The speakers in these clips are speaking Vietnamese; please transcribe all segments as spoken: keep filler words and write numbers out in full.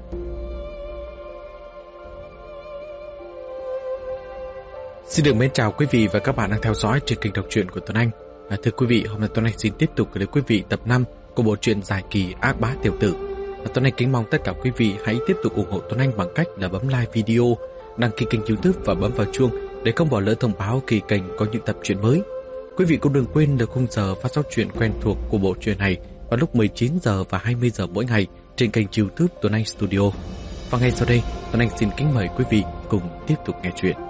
Xin được mến chào quý vị và các bạn đang theo dõi trên kênh đọc truyện của Tuấn Anh. À, thưa quý vị, hôm nay Tuấn Anh xin tiếp tục gửi đến quý vị tập năm của bộ truyện dài kỳ Ác Bá Tiểu Tử. À, Tuấn Anh kính mong tất cả quý vị hãy tiếp tục ủng hộ Tuấn Anh bằng cách là bấm like video, đăng ký kênh YouTube và bấm vào chuông để không bỏ lỡ thông báo khi kênh có những tập truyện mới. Quý vị cũng đừng quên được khung giờ phát sóng truyện quen thuộc của bộ truyện này vào lúc mười chín giờ và hai mươi giờ mỗi ngày trên kênh YouTube Tuấn Anh Studio. Và ngay sau đây, Tuấn Anh xin kính mời quý vị cùng tiếp tục nghe truyện.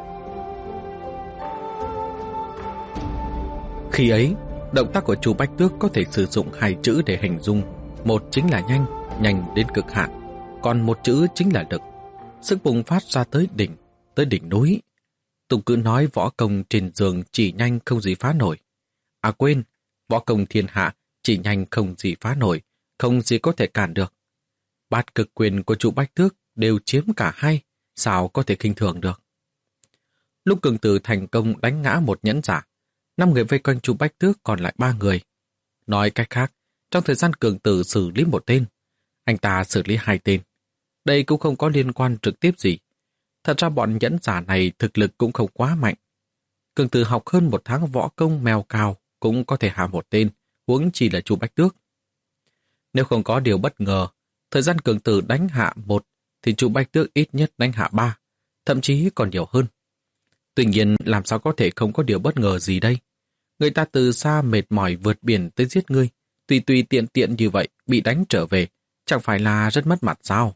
Khi ấy, động tác của Chu Bách Tước có thể sử dụng hai chữ để hình dung. Một chính là nhanh, nhanh đến cực hạn, còn một chữ chính là lực. Sức bùng phát ra tới đỉnh, tới đỉnh núi. Tục cứ nói võ công trên giường chỉ nhanh không gì phá nổi. À quên, võ công thiên hạ chỉ nhanh không gì phá nổi, không gì có thể cản được. Bát cực quyền của Chu Bách Tước đều chiếm cả hai, sao có thể khinh thường được. Lúc Cường Tử thành công đánh ngã một nhẫn giả, năm người vây quanh Chu Bách Tước còn lại ba người. Nói cách khác, trong thời gian Cường Tử xử lý một tên, anh ta xử lý hai tên. Đây cũng không có liên quan trực tiếp gì. Thật ra bọn nhẫn giả này thực lực cũng không quá mạnh. Cường Tử học hơn một tháng võ công mèo cào cũng có thể hạ một tên, huống chi là Chu Bách Tước. Nếu không có điều bất ngờ, thời gian Cường Tử đánh hạ một thì Chu Bách Tước ít nhất đánh hạ ba, thậm chí còn nhiều hơn. Tuy nhiên làm sao có thể không có điều bất ngờ gì đây? Người ta từ xa mệt mỏi vượt biển tới giết ngươi, tùy tùy tiện tiện như vậy bị đánh trở về, chẳng phải là rất mất mặt sao?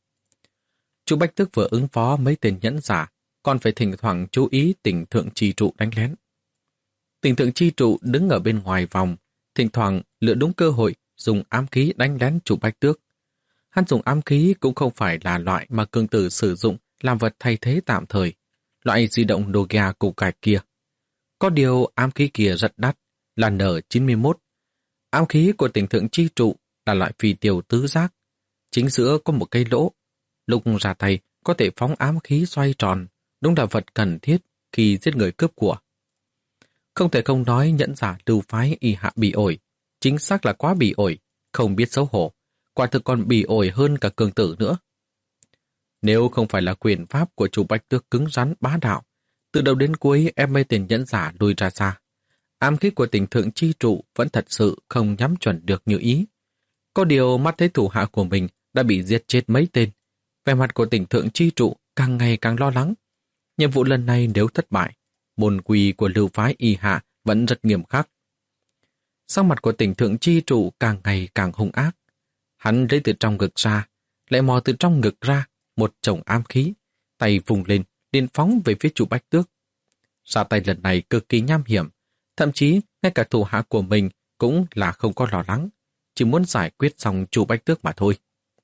Chu Bách Tước vừa ứng phó mấy tên nhẫn giả, còn phải thỉnh thoảng chú ý Tỉnh Thượng Chi Trụ đánh lén. Tỉnh Thượng Chi Trụ đứng ở bên ngoài vòng, thỉnh thoảng lựa đúng cơ hội dùng ám khí đánh lén Chu Bách Tước. Hắn dùng ám khí cũng không phải là loại mà Cường Tử sử dụng làm vật thay thế tạm thời, loại di động Nokia củ cải kia. Có điều ám khí kia rất đắt, là N chín mươi mốt. Ám khí của Tỉnh Thượng Chi Trụ là loại phi tiêu tứ giác. Chính giữa có một cây lỗ. Lúc ra tay có thể phóng ám khí xoay tròn, đúng là vật cần thiết khi giết người cướp của. Không thể không nói nhẫn giả Lưu phái y hạ bị ổi. Chính xác là quá bị ổi, không biết xấu hổ. Quả thực còn bị ổi hơn cả Cường Tử nữa. Nếu không phải là quyền pháp của Chu Bách Tước cứng rắn bá đạo, từ đầu đến cuối em mấy tên nhẫn giả lùi ra xa. Ám khí của Tỉnh Thượng Chi Trụ vẫn thật sự không nhắm chuẩn được như ý. Có điều mắt thấy thủ hạ của mình đã bị giết chết mấy tên. Vẻ mặt của Tỉnh Thượng Chi Trụ càng ngày càng lo lắng. Nhiệm vụ lần này nếu thất bại, môn quy của Lưu phái y hạ vẫn rất nghiêm khắc. Sắc mặt của Tỉnh Thượng Chi Trụ càng ngày càng hung ác. Hắn lấy từ trong ngực ra, lại mò từ trong ngực ra một chồng ám khí, tay vùng lên, liền phóng về phía Chu Bách Tước. Ra tay lần này cực kỳ nham hiểm, thậm chí ngay cả thủ hạ của mình cũng là không có lo lắng, chỉ muốn giải quyết xong Chu Bách Tước mà thôi.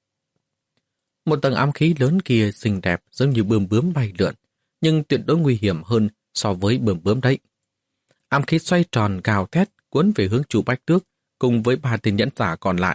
Một tầng ám khí lớn kia xinh đẹp giống như bướm bướm bay lượn, nhưng tuyệt đối nguy hiểm hơn so với bướm bướm đấy. Ám khí xoay tròn gào thét cuốn về hướng Chu Bách Tước cùng với ba tên nhẫn giả còn lại.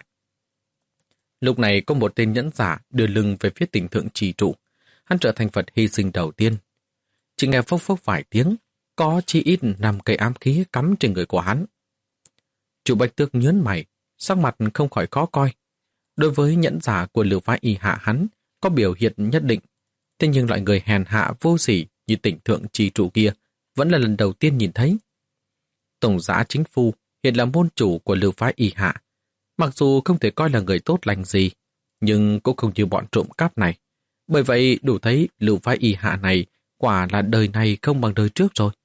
Lúc này có một tên nhẫn giả đưa lưng về phía Tỉnh Thượng Chi Trụ. Hắn trở thành vật hy sinh đầu tiên. Chỉ nghe phốc phốc vài tiếng, có chi ít năm cây ám khí cắm trên người của hắn. Chu Bách Tước nhớn mày, sắc mặt không khỏi khó coi. Đối với nhẫn giả của Lưu phái y hạ hắn có biểu hiện nhất định, thế nhưng loại người hèn hạ vô sỉ như Tỉnh Thượng Chi Trụ kia vẫn là lần đầu tiên nhìn thấy. Tổng giã Chính Phu hiện là môn chủ của Lưu phái y hạ, mặc dù không thể coi là người tốt lành gì, nhưng cũng không như bọn trộm cắp này. Bởi vậy đủ thấy Lưu phái y hạ này quả là đời này không bằng đời trước rồi.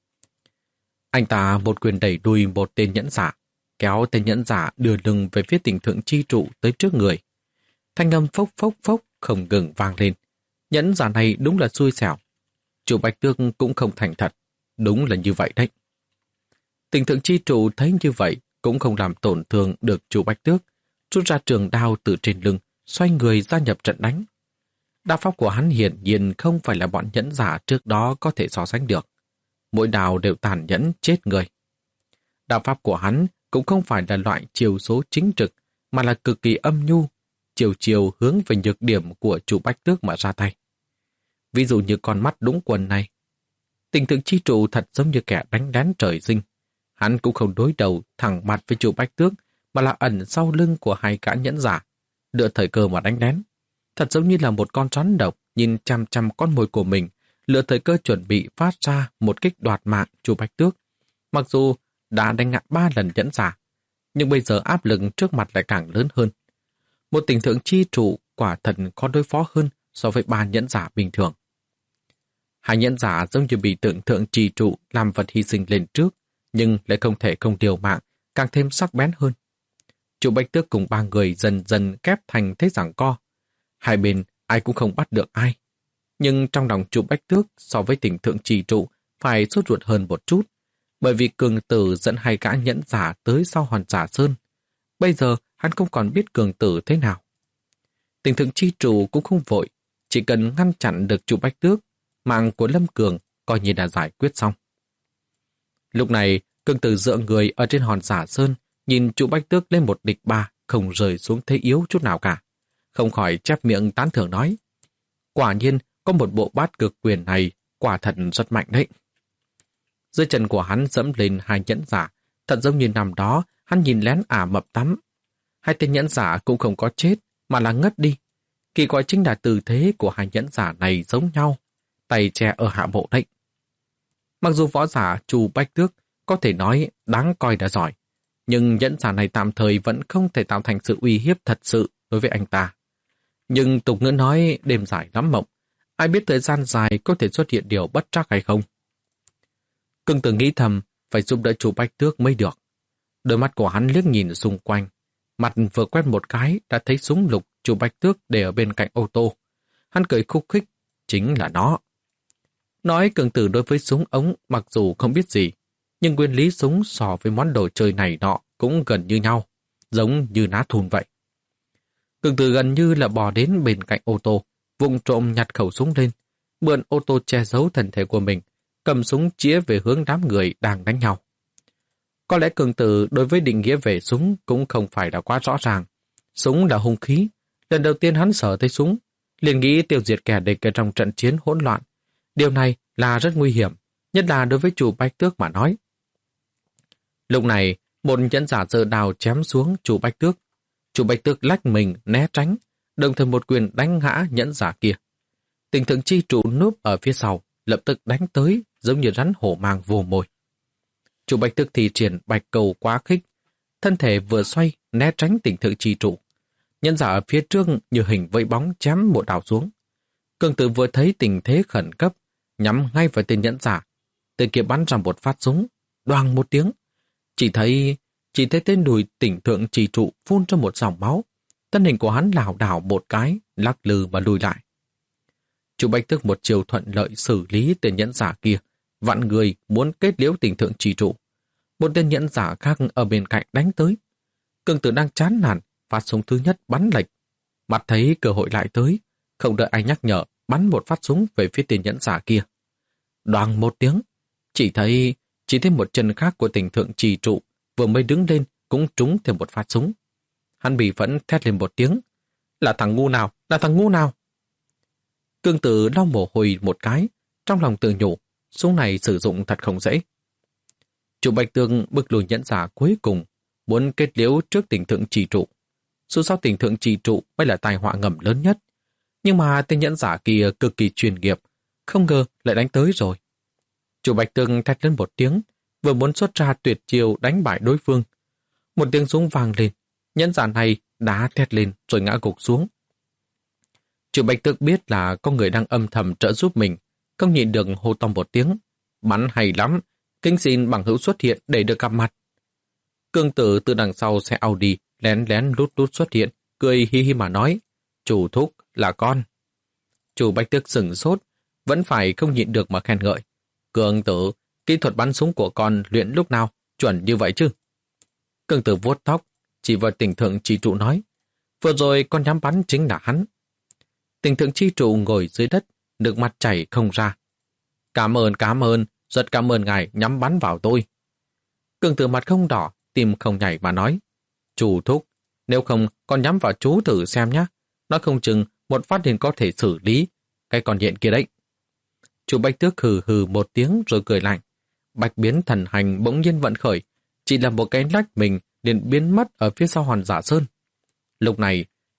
Anh ta một quyền đẩy đuôi một tên nhẫn giả, kéo tên nhẫn giả đưa lưng về phía Tỉnh Thượng Chi Trụ tới trước người. Thanh âm phốc phốc phốc không ngừng vang lên. Nhẫn giả này đúng là xui xẻo. Chu Bách Tước cũng không thành thật. Đúng là như vậy đấy. Tỉnh Thượng Chi Trụ thấy như vậy cũng không làm tổn thương được Chu Bách Tước, rút ra trường đao từ trên lưng, xoay người gia nhập trận đánh. Đao pháp của hắn hiển nhiên không phải là bọn nhẫn giả trước đó có thể so sánh được. Mỗi đao đều tàn nhẫn chết người. Đao pháp của hắn cũng không phải là loại chiều số chính trực, mà là cực kỳ âm nhu, chiều chiều hướng về nhược điểm của Chu Bách Tước mà ra tay. Ví dụ như con mắt đúng quần này. Tỉnh Thượng Chi Trụ thật giống như kẻ đánh lén trời sinh. Hắn cũng không đối đầu thẳng mặt với Chu Bách Tước, mà là ẩn sau lưng của hai gã nhẫn giả, lựa thời cơ mà đánh lén. thật giống như là một con rắn độc nhìn chăm chăm con mồi của mình, lựa thời cơ chuẩn bị phát ra một kích đoạt mạng Chu Bạch Tước. Mặc dù đã đánh ngã ba lần nhẫn giả, nhưng bây giờ áp lực trước mặt lại càng lớn hơn. Một tình thượng chi trụ quả thật khó đối phó hơn so với ba nhẫn giả bình thường. Hai nhẫn giả giống như bị tượng thượng trì trụ làm vật hy sinh lên trước, nhưng lại không thể không điều mạng, càng thêm sắc bén hơn. Chu Bạch Tước cùng ba người dần dần kép thành thế giằng co. Hai bên ai cũng không bắt được ai. Nhưng trong lòng Chu Bạch Tước so với tình thượng trì trụ phải sốt ruột hơn một chút, bởi vì cường tử dẫn hai gã nhẫn giả tới sau Hòn Giả Sơn. Bây giờ hắn không còn biết cường tử thế nào. Tình thượng chi trụ cũng không vội, chỉ cần ngăn chặn được Chu Bạch Tước, mạng của Lâm Cường coi như đã giải quyết xong. Lúc này, cường tử dựa người ở trên Hòn Giả Sơn, nhìn Chu Bạch Tước lên một địch ba, không rời xuống thế yếu chút nào cả. Không khỏi chép miệng tán thưởng nói, quả nhiên có một bộ bát cực quyền này, quả thật rất mạnh đấy. Dưới chân của hắn dẫm lên hai nhẫn giả, thật giống như năm đó hắn nhìn lén Ả Mập tắm. Hai tên nhẫn giả cũng không có chết, mà là ngất đi. Kỳ quái chính là tư thế của hai nhẫn giả này giống nhau, tay che ở hạ bộ đấy. Mặc dù võ giả Chu Bạch Tước có thể nói đáng coi đã giỏi, nhưng nhẫn giả này tạm thời vẫn không thể tạo thành sự uy hiếp thật sự đối với anh ta. Nhưng tục ngữ nói đêm dài lắm mộng, ai biết thời gian dài có thể xuất hiện điều bất trắc hay không. Cưng Tử nghĩ thầm phải giúp đỡ Chu Bạch Tước mới được. Đôi mắt của hắn liếc nhìn xung quanh, mặt vừa quét một cái đã thấy súng lục Chu Bạch Tước để ở bên cạnh ô tô. Hắn cười khúc khích, chính là nó. Nói Cường Tử đối với súng ống mặc dù không biết gì, nhưng nguyên lý súng so với món đồ chơi này nọ cũng gần như nhau, giống như ná thun vậy. Cường Tử gần như là bò đến bên cạnh ô tô, vụng trộm nhặt khẩu súng lên, mượn ô tô che giấu thân thể của mình, cầm súng chĩa về hướng đám người đang đánh nhau. Có lẽ Cường Tử đối với định nghĩa về súng cũng không phải là quá rõ ràng. Súng là hung khí. Lần đầu tiên hắn sở thấy súng, liền nghĩ tiêu diệt kẻ địch ở trong trận chiến hỗn loạn. Điều này là rất nguy hiểm, nhất là đối với Chu Bạch Tước mà nói. Lúc này, một nhẫn giả giơ đào chém xuống Chu Bạch Tước. Chu Bạch Tước lách mình né tránh, đồng thời một quyền đánh ngã nhẫn giả kia. Tình thượng chi trụ núp ở phía sau, lập tức đánh tới giống như rắn hổ mang vô mồi. Chu Bạch Tước thì triển bạch cầu quá khích, thân thể vừa xoay né tránh tình thượng chi trụ. Nhẫn giả ở phía trước như hình vẫy bóng chém một đào xuống. Cường Tử vừa thấy tình thế khẩn cấp, nhắm ngay vào tên nhẫn giả. Tên kia bắn ra một phát súng, đoàng một tiếng. Chỉ thấy chỉ thấy tên đùi tỉnh thượng trì trụ phun ra một dòng máu. Thân hình của hắn lảo đảo một cái, lắc lư và lùi lại. Chu Bạch Tước một chiều thuận lợi xử lý tên nhẫn giả kia, vặn người muốn kết liễu tình thượng trì trụ. Một tên nhẫn giả khác ở bên cạnh đánh tới. Cường Tử đang chán nản, phát súng thứ nhất bắn lệch. Mặt thấy cơ hội lại tới, không đợi ai nhắc nhở, bắn một phát súng về phía tên nhẫn giả kia. Đoàng một tiếng, chỉ thấy chỉ thấy một chân khác của tình thượng trì trụ vừa mới đứng lên cũng trúng thêm một phát súng. Hắn bị phẫn thét lên một tiếng, là thằng ngu nào, là thằng ngu nào. Cường Tử lau mồ hôi một cái, trong lòng tự nhủ, súng này sử dụng thật không dễ. Chu Bạch Tước bực lùi nhẫn giả cuối cùng, muốn kết liễu trước tình thượng trì trụ. Dù sao tình thượng trì trụ mới là tai họa ngầm lớn nhất. Nhưng mà tên nhẫn giả kia cực kỳ chuyên nghiệp, không ngờ lại đánh tới rồi. Chu Bạch Tước thét lên một tiếng, vừa muốn xuất ra tuyệt chiêu đánh bại đối phương. Một tiếng súng vang lên, nhẫn giả này đá thét lên rồi ngã gục xuống. Chu Bạch Tước biết là có người đang âm thầm trợ giúp mình, không nhịn được hô to một tiếng. Bắn hay lắm, kính xin bằng hữu xuất hiện để được gặp mặt. Cường Tử từ đằng sau xe Audi lén lén lút lút xuất hiện, cười hi hi mà nói, chủ thúc là con. Chu Bạch Tước sửng sốt, vẫn phải không nhịn được mà khen ngợi. Cường Tử, kỹ thuật bắn súng của con luyện lúc nào, chuẩn như vậy chứ? Cường Tử vuốt tóc, chỉ vào tình thượng trì trụ nói, vừa rồi con nhắm bắn chính là hắn. Tình thượng chi trụ ngồi dưới đất, nước mắt chảy không ra. Cảm ơn, cảm ơn, rất cảm ơn ngài nhắm bắn vào tôi. Cường Tử mặt không đỏ, tim không nhảy mà nói, chủ thúc, nếu không con nhắm vào chú thử xem nhé, nói không chừng một phát liền có thể xử lý cái con nhện kia đấy. Chu Bạch Tước hừ hừ một tiếng rồi cười lạnh. Bạch biến thần hành bỗng nhiên vận khởi, chỉ là một cái lách mình liền biến mất ở phía sau Hòn Giả Sơn. Lúc này,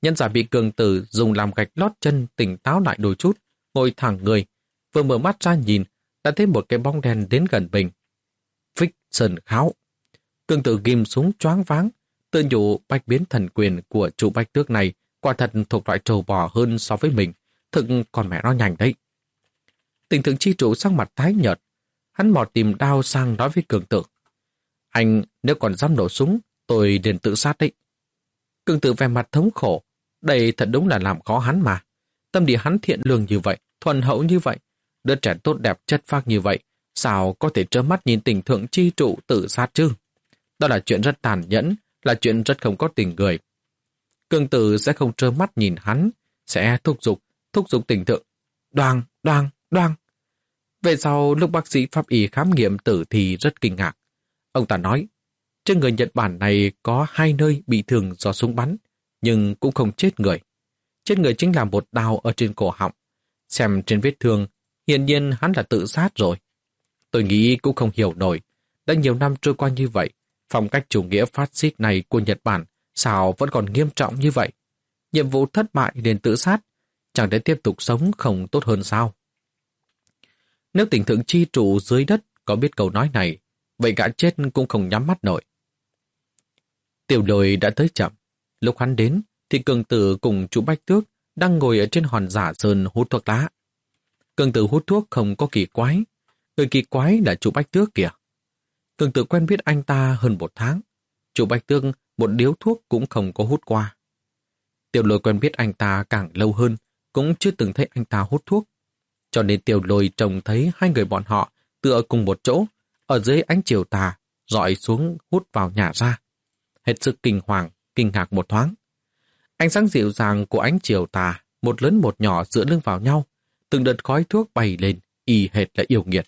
Nhân giả bị cường tử dùng làm gạch lót chân tỉnh táo lại đôi chút, ngồi thẳng người, vừa mở mắt ra nhìn, đã thấy một cái bóng đen đến gần mình. Phích Sơn Kháo. Cường tử ghim súng choáng váng, tự nhủ bách biến thần quyền của chủ Bách Tước này quả thật thuộc loại trâu bò hơn so với mình, thực còn mẹ nó nhanh đấy. Tình thượng chi chủ sắc mặt tái nhợt, hắn mò tìm đao sang nói với cường tử. Anh nếu còn dám nổ súng, tôi liền tự sát đấy. Cường tử vẻ mặt thống khổ, đây thật đúng là làm khó hắn mà. Tâm địa hắn thiện lương như vậy, thuần hậu như vậy, đứa trẻ tốt đẹp chất phác như vậy, sao có thể trơ mắt nhìn tình thượng chi trụ tự sát chứ? Đó là chuyện rất tàn nhẫn, là chuyện rất không có tình người. Cường tử sẽ không trơ mắt nhìn hắn, sẽ thúc giục, thúc giục tình thượng. Đoàng, đoàng, đoàng. Về sau, lúc bác sĩ pháp y khám nghiệm tử thì rất kinh ngạc. Ông ta nói, trên người Nhật Bản này có hai nơi bị thương do súng bắn, nhưng cũng không chết người. Chết người chính là một đao ở trên cổ họng. Xem trên vết thương, hiển nhiên hắn là tự sát rồi. Tôi nghĩ cũng không hiểu nổi. Đã nhiều năm trôi qua như vậy, phong cách chủ nghĩa phát xít này của Nhật Bản sao vẫn còn nghiêm trọng như vậy? Nhiệm vụ thất bại liền tự sát, chẳng để tiếp tục sống không tốt hơn sao? Nếu tình thượng chi trụ dưới đất có biết câu nói này, vậy gã chết cũng không nhắm mắt nổi. Tiểu Lôi đã tới chậm. Lúc hắn đến, thì cường tử cùng chú Bách Tước đang ngồi ở trên hòn giả sơn hút thuốc lá. Cường tử hút thuốc không có kỳ quái. Người kỳ quái là chú Bách Tước kìa. Cường tử quen biết anh ta hơn một tháng. Chú Bách Tước một điếu thuốc cũng không có hút qua. Tiểu Lôi quen biết anh ta càng lâu hơn, cũng chưa từng thấy anh ta hút thuốc. Cho nên Tiểu Lôi trông thấy hai người bọn họ tựa cùng một chỗ, ở dưới ánh chiều tà, dọi xuống hút vào nhà ra. Hết sức kinh hoàng, kinh ngạc một thoáng. Ánh sáng dịu dàng của ánh chiều tà, một lớn một nhỏ dựa lưng vào nhau, từng đợt khói thuốc bay lên, y hệt là yêu nghiệt.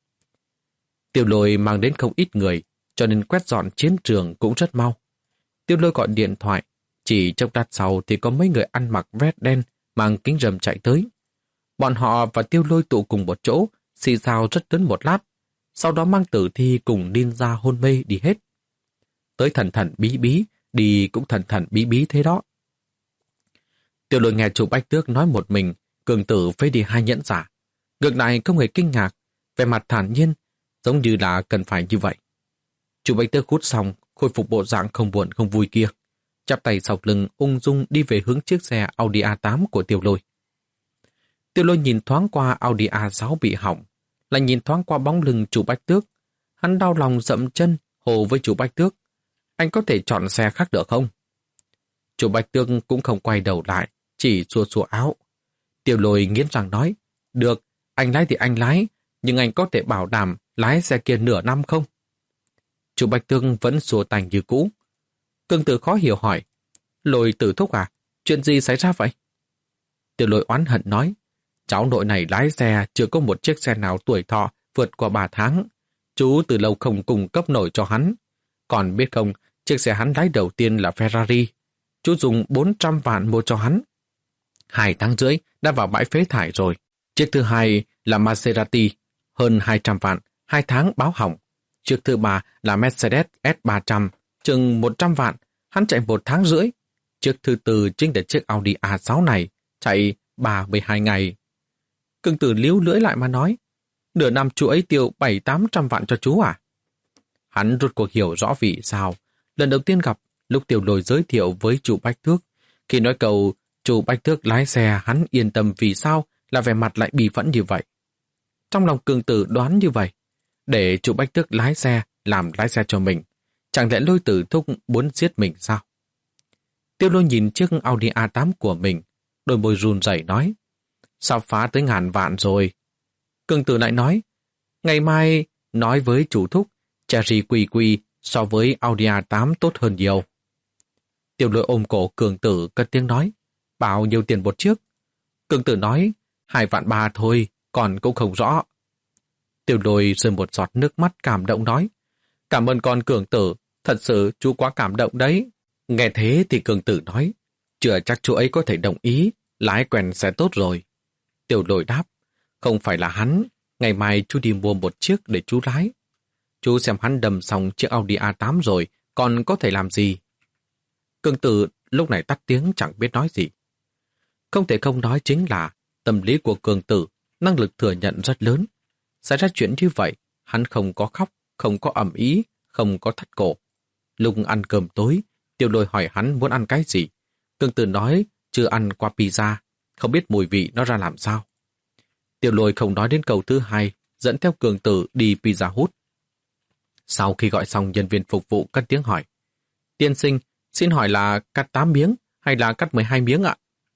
Tiểu Lôi mang đến không ít người, cho nên quét dọn chiến trường cũng rất mau. Tiểu Lôi gọi điện thoại, chỉ trong lát sau thì có mấy người ăn mặc vest đen, mang kính râm chạy tới. Bọn họ và Tiểu Lôi tụ cùng một chỗ, xì xào rất lớn một lát, sau đó mang tử thi cùng ninja hôn mê đi hết. Tới thần thần bí bí, đi cũng thần thần bí bí thế đó. Tiểu Lôi nghe chủ Bách Tước nói một mình, cường tử phế đi hai nhẫn giả. Ngược lại không hề kinh ngạc, vẻ mặt thản nhiên, giống như là cần phải như vậy. Chủ Bách Tước hút xong, khôi phục bộ dạng không buồn không vui kia, chắp tay sau lưng ung dung đi về hướng chiếc xe Audi a tám của Tiểu Lôi. Tiểu Lôi nhìn thoáng qua Audi a sáu bị hỏng, lại nhìn thoáng qua bóng lưng chủ Bách Tước. Hắn đau lòng dậm chân, hồ với chủ Bách Tước. Anh có thể chọn xe khác được không? Chủ Bách Tước cũng không quay đầu lại, chỉ xua xua áo. Tiểu Lôi nghiến răng nói, được, anh lái thì anh lái, nhưng anh có thể bảo đảm lái xe kia nửa năm không? Chủ Bách Tước vẫn xua tay như cũ. Cường tử khó hiểu hỏi, Lôi tử thúc à, chuyện gì xảy ra vậy? Tiểu Lôi oán hận nói, cháu nội này lái xe chưa có một chiếc xe nào tuổi thọ vượt qua ba tháng. Chú từ lâu không cung cấp nổi cho hắn. Còn biết không, chiếc xe hắn lái đầu tiên là Ferrari. Chú dùng bốn trăm vạn mua cho hắn. Hai tháng rưỡi đã vào bãi phế thải rồi. Chiếc thứ hai là Maserati, hơn hai trăm vạn, hai tháng báo hỏng. Chiếc thứ ba là Mercedes S ba trăm, chừng một trăm vạn, hắn chạy một tháng rưỡi. Chiếc thứ tư chính là chiếc Audi a sáu này, chạy ba mươi hai ngày. Cường tử líu lưỡi lại mà nói, nửa năm chú ấy tiêu bảy tám trăm vạn cho chú à? Hắn rút cuộc hiểu rõ vì sao. Lần đầu tiên gặp, lúc Tiểu Lôi giới thiệu với chủ Bách Tước, khi nói câu chủ Bách Tước lái xe hắn yên tâm vì sao là vẻ mặt lại bi phẫn như vậy. Trong lòng cường tử đoán như vậy, để chủ Bách Tước lái xe, làm lái xe cho mình, chẳng lẽ Lôi tử thúc muốn giết mình sao? Tiểu Lôi nhìn chiếc Audi a tám của mình, đôi môi run rẩy nói, sao phá tới ngàn vạn rồi? Cường tử lại nói, ngày mai nói với chủ thúc, Cherry Quy Quy so với Audi a tám tốt hơn nhiều. Tiểu Lôi ôm cổ cường tử cất tiếng nói, bao nhiêu tiền một chiếc? Cường tử nói, hai vạn ba thôi, còn cũng không rõ. Tiểu Lôi rơi một giọt nước mắt cảm động nói, cảm ơn con cường tử, thật sự chú quá cảm động đấy. Nghe thế thì cường tử nói, chưa chắc chú ấy có thể đồng ý, lái quen sẽ tốt rồi. Tiểu Lôi đáp, không phải là hắn, ngày mai chú đi mua một chiếc để chú lái. Chú xem hắn đầm xong chiếc Audi a tám rồi, còn có thể làm gì? Cường tử lúc này tắt tiếng chẳng biết nói gì. Không thể không nói chính là tâm lý của Cường Tử, năng lực thừa nhận rất lớn. Xảy ra chuyện như vậy, hắn không có khóc, không có ầm ĩ, không có thắt cổ. Lúc ăn cơm tối, Tiểu Lôi hỏi hắn muốn ăn cái gì. Cường Tử nói chưa ăn qua pizza, không biết mùi vị nó ra làm sao. Tiểu Lôi không nói đến câu thứ hai, dẫn theo Cường Tử đi Pizza Hut. Sau khi gọi xong, nhân viên phục vụ cất tiếng hỏi. Tiên sinh, xin hỏi là cắt tám miếng hay là cắt mười hai miếng ạ?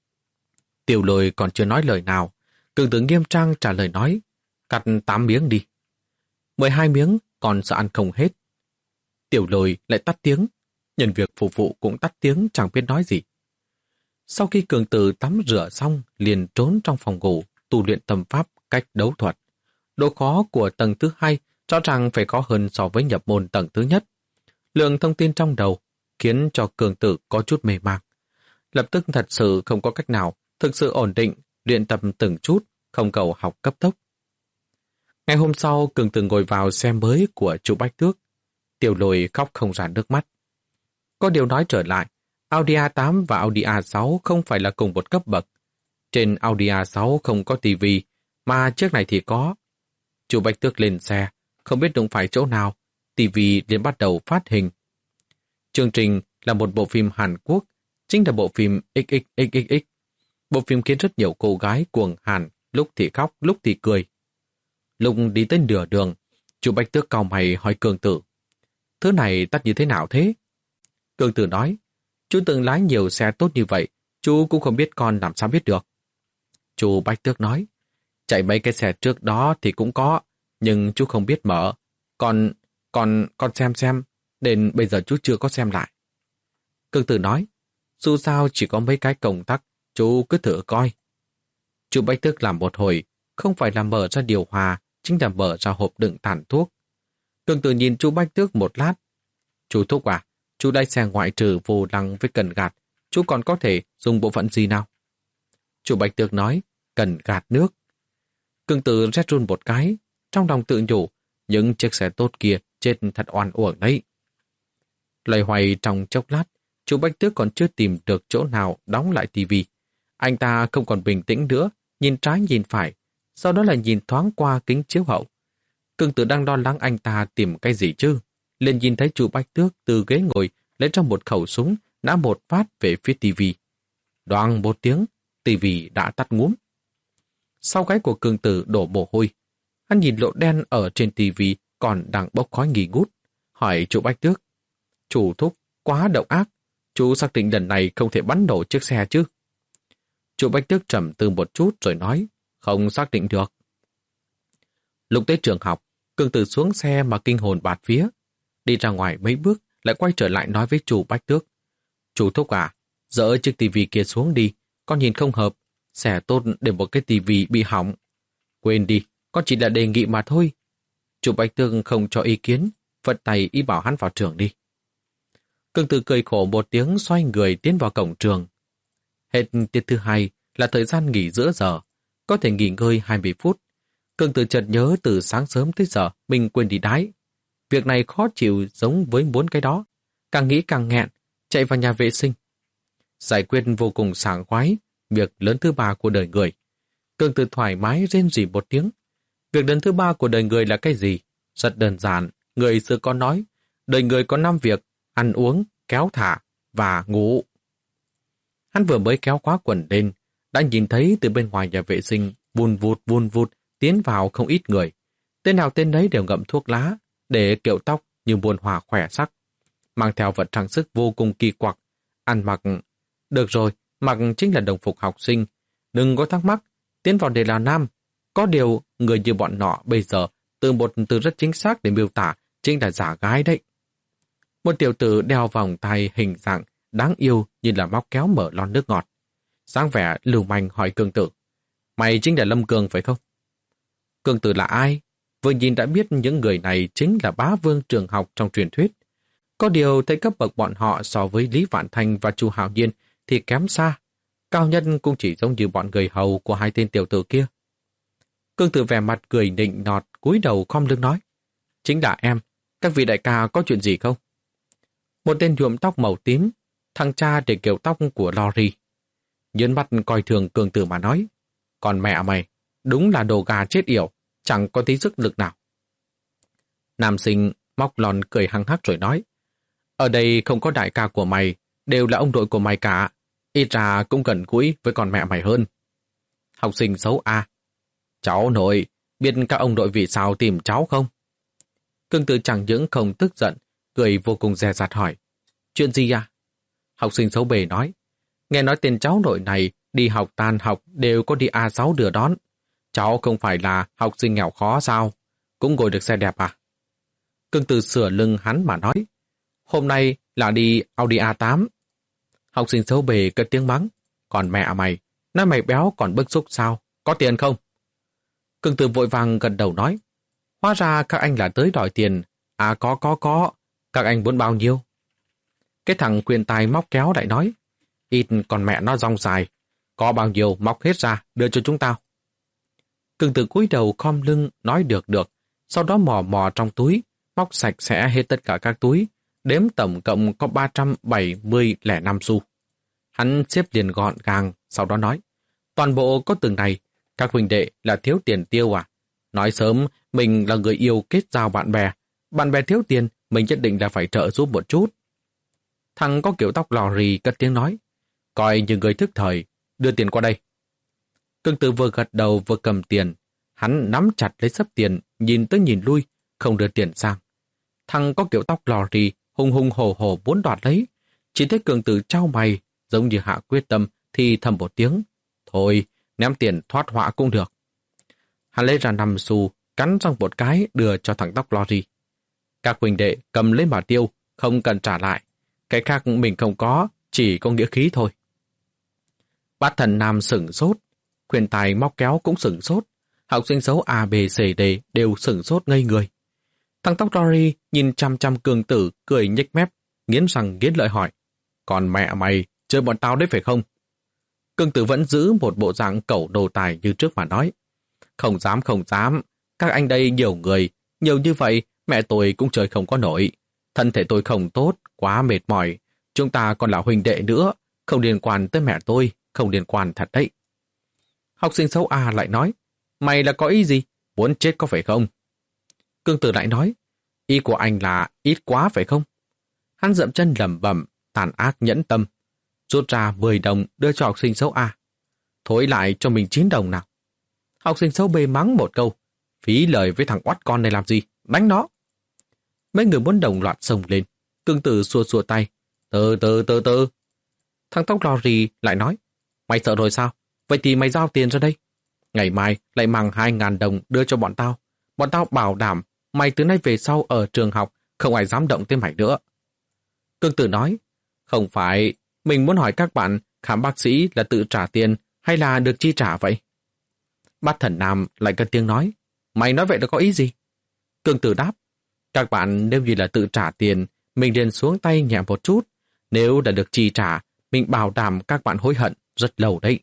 Tiểu Lôi còn chưa nói lời nào. Cường Tử nghiêm trang trả lời nói, cắt tám miếng đi. mười hai miếng, còn sợ ăn không hết. Tiểu Lôi lại tắt tiếng. Nhân việc phục vụ cũng tắt tiếng chẳng biết nói gì. Sau khi Cường Tử tắm rửa xong, liền trốn trong phòng ngủ, tu luyện tâm pháp cách đấu thuật. Độ khó của tầng thứ hai rõ ràng phải khó hơn so với nhập môn tầng thứ nhất. Lượng thông tin trong đầu khiến cho Cường Tử có chút mê mang. Lập tức thật sự không có cách nào thực sự ổn định, luyện tập từng chút, không cầu học cấp tốc. Ngày hôm sau, Cường Tử ngồi vào xe mới của chú Bách Tước. Tiểu Lôi khóc không ra nước mắt. Có điều nói trở lại, Audi a tám và Audi a sáu không phải là cùng một cấp bậc. Trên Audi a sáu không có tivi, mà chiếc này thì có. Chú Bách Tước lên xe, không biết đụng phải chỗ nào, tivi liền bắt đầu phát hình. Chương trình là một bộ phim Hàn Quốc, chính là bộ phim ích ích ích ích ích. Bộ phim khiến rất nhiều cô gái cuồng Hàn, lúc thì khóc, lúc thì cười. Lúc đi tới nửa đường, chú Bách Tước cau mày hỏi Cường Tử. Thứ này tắt như thế nào thế? Cường Tử nói, chú từng lái nhiều xe tốt như vậy, chú cũng không biết con làm sao biết được. Chú Bách Tước nói, chạy mấy cái xe trước đó thì cũng có, nhưng chú không biết mở. Còn, còn, con xem xem, đến bây giờ chú chưa có xem lại. Cường Tử nói, dù sao chỉ có mấy cái công tắc, chú cứ thử coi. Chú Bách Tước làm một hồi, không phải là mở ra điều hòa, chính là mở ra hộp đựng tàn thuốc. Cường Tử nhìn chú Bách Tước một lát. Chú Thúc à, chú lái xe ngoại trừ vô lăng với cần gạt, chú còn có thể dùng bộ phận gì nào? Chú Bách Tước nói, cần gạt nước. Cường Tử rét run một cái, trong lòng tự nhủ, những chiếc xe tốt kia chết thật oan uổng đấy. Loay hoay trong chốc lát, chú Bách Tước còn chưa tìm được chỗ nào đóng lại tivi. Anh ta không còn bình tĩnh nữa, nhìn trái nhìn phải, sau đó là nhìn thoáng qua kính chiếu hậu. Cường Tử đang lo lắng anh ta tìm cái gì chứ, liền nhìn thấy chú Bách Tước từ ghế ngồi lấy trong một khẩu súng, nã một phát về phía tivi. Đoàng một tiếng, tivi đã tắt ngúm. Sau gáy của Cường Tử đổ mồ hôi. Hắn nhìn lỗ đen ở trên tivi còn đang bốc khói nghi ngút, hỏi chú Bách Tước. Chủ Thúc, quá độc ác, chú xác định lần này không thể bắn nổ chiếc xe chứ? Chú Bách Tước trầm tư một chút rồi nói, không xác định được. Lúc tới trường học, Cường Tử xuống xe mà kinh hồn bạt vía. Đi ra ngoài mấy bước, lại quay trở lại nói với chú Bách Tước. Chú Thúc à, dỡ chiếc tivi kia xuống đi, con nhìn không hợp, xe tốt để một cái tivi bị hỏng. Quên đi, con chỉ là đề nghị mà thôi. Chú Bách Tước không cho ý kiến, phật tay ý bảo hắn vào trường đi. Cường Tử cười khổ một tiếng xoay người tiến vào cổng trường. Hết tiết thứ hai là thời gian nghỉ giữa giờ, có thể nghỉ ngơi hai mươi phút. Cường Tử chợt nhớ từ sáng sớm tới giờ mình quên đi đái. Việc này khó chịu giống với muốn cái đó. Càng nghĩ càng nghẹn, chạy vào nhà vệ sinh. Giải quyết vô cùng sảng khoái, việc lớn thứ ba của đời người. Cường Tử thoải mái rên rỉ một tiếng. Việc lớn thứ ba của đời người là cái gì? Rất đơn giản, người xưa có nói, đời người có năm việc, ăn uống, kéo thả và ngủ. Hắn vừa mới kéo khóa quần lên, đã nhìn thấy từ bên ngoài nhà vệ sinh vun vụt vun vụt tiến vào không ít người. Tên nào tên đấy đều ngậm thuốc lá, để kiểu tóc như muôn hòa khỏe sắc, mang theo vật trang sức vô cùng kỳ quặc, ăn mặc. Được rồi, mặc chính là đồng phục học sinh. Đừng có thắc mắc, tiến vào để là nam. Có điều, người như bọn nọ bây giờ từ một từ rất chính xác để miêu tả chính là giả gái đấy. Một tiểu tử đeo vòng tay hình dạng đáng yêu như là móc kéo mở lon nước ngọt. Sáng vẻ lưu manh hỏi Cường Tử, mày chính là Lâm Cường phải không? Cường Tử là ai? Vừa nhìn đã biết những người này chính là bá vương trường học trong truyền thuyết. Có điều thấy cấp bậc bọn họ so với Lý Vạn Thành và Chu Hạo Nhiên thì kém xa. Cao nhân cũng chỉ giống như bọn người hầu của hai tên tiểu tử kia. Cường Tử vẻ mặt cười nịnh nọt, cúi đầu khom lưng nói, chính là em, các vị đại ca có chuyện gì không? Một tên nhuộm tóc màu tím, thằng cha để kiểu tóc của Lori. Nhớn mắt coi thường Cường Tử mà nói, còn mẹ mày, đúng là đồ gà chết yểu, chẳng có tí sức lực nào. Nam sinh móc lòn cười hăng hắc rồi nói, ở đây không có đại ca của mày, đều là ông đội của mày cả, ít ra cũng gần gũi với con mẹ mày hơn. Học sinh xấu A, cháu nội, biết các ông đội vì sao tìm cháu không? Cường Tử chẳng những không tức giận, cười vô cùng dè dặt hỏi, chuyện gì à? Học sinh xấu bề nói, nghe nói tên cháu nội này đi học tan học đều có đi a sáu đưa đón. Cháu không phải là học sinh nghèo khó sao? Cũng ngồi được xe đẹp à? Cường Tử sửa lưng hắn mà nói, hôm nay là đi Audi a tám. Học sinh xấu bề cất tiếng mắng, còn mẹ mày, nói mày béo còn bức xúc sao? Có tiền không? Cường Tử vội vàng gật đầu nói, hóa ra các anh là tới đòi tiền. À có có có, các anh muốn bao nhiêu? Cái thằng khuyên tai móc kéo lại nói, ít còn mẹ nó rong dài, có bao nhiêu móc hết ra, đưa cho chúng tao. Cường Tử cúi đầu khom lưng nói được được, sau đó mò mò trong túi, móc sạch sẽ hết tất cả các túi, đếm tổng cộng có ba trăm bảy mươi lẻ năm xu. Hắn xếp liền gọn gàng, sau đó nói, toàn bộ có từng này, các huynh đệ là thiếu tiền tiêu à? Nói sớm, mình là người yêu kết giao bạn bè, bạn bè thiếu tiền, mình nhất định là phải trợ giúp một chút. Thằng có kiểu tóc lò rì cất tiếng nói, coi như người thức thời, đưa tiền qua đây. Cường Tử vừa gật đầu vừa cầm tiền, hắn nắm chặt lấy sấp tiền, nhìn tới nhìn lui, không đưa tiền sang. Thằng có kiểu tóc lò rì hùng hùng hổ hổ muốn đoạt lấy, chỉ thấy Cường Tử trao mày, giống như hạ quyết tâm thì thầm một tiếng, thôi, ném tiền thoát họa cũng được. Hắn lấy ra năm xu, cắn răng một cái đưa cho thằng tóc lò rì. Các huynh đệ cầm lấy mà tiêu, không cần trả lại. Cái khác mình không có, chỉ có nghĩa khí thôi. Bát Thần Nam sửng sốt, khuyên tài móc kéo cũng sửng sốt, học sinh xấu A, B, C, D đều sửng sốt ngây người. Thằng tóc Dory nhìn chăm chăm Cường Tử, cười nhếch mép, nghiến răng nghiến lợi hỏi, còn mẹ mày, chơi bọn tao đấy phải không? Cường Tử vẫn giữ một bộ dạng cẩu đồ tài như trước mà nói, không dám không dám, các anh đây nhiều người, nhiều như vậy, mẹ tôi cũng chơi không có nổi. Thân thể tôi không tốt, quá mệt mỏi. Chúng ta còn là huynh đệ nữa, không liên quan tới mẹ tôi, không liên quan thật đấy. Học sinh xấu A lại nói, mày là có ý gì? Muốn chết có phải không? Cường Tử lại nói, ý của anh là ít quá phải không? Hắn dậm chân lẩm bẩm, tàn ác nhẫn tâm, rút ra mười đồng đưa cho học sinh xấu A. Thối lại cho mình chín đồng nào. Học sinh xấu B mắng một câu, phí lời với thằng oắt con này làm gì? Đánh nó. Mấy người muốn đồng loạt xông lên. Cường Tử xua xua tay. Từ từ từ từ. Thằng tóc lò rì lại nói. Mày sợ rồi sao? Vậy thì mày giao tiền ra đây. Ngày mai lại mang hai ngàn đồng đưa cho bọn tao. Bọn tao bảo đảm mày từ nay về sau ở trường học không ai dám động tới mày nữa. Cường Tử nói. Không phải, mình muốn hỏi các bạn khám bác sĩ là tự trả tiền hay là được chi trả vậy? Bát Thần Nam lại cất tiếng nói. Mày nói vậy là có ý gì? Cường Tử đáp. Các bạn nếu như là tự trả tiền, mình liền xuống tay nhẹ một chút. Nếu đã được chi trả, mình bảo đảm các bạn hối hận rất lâu đấy.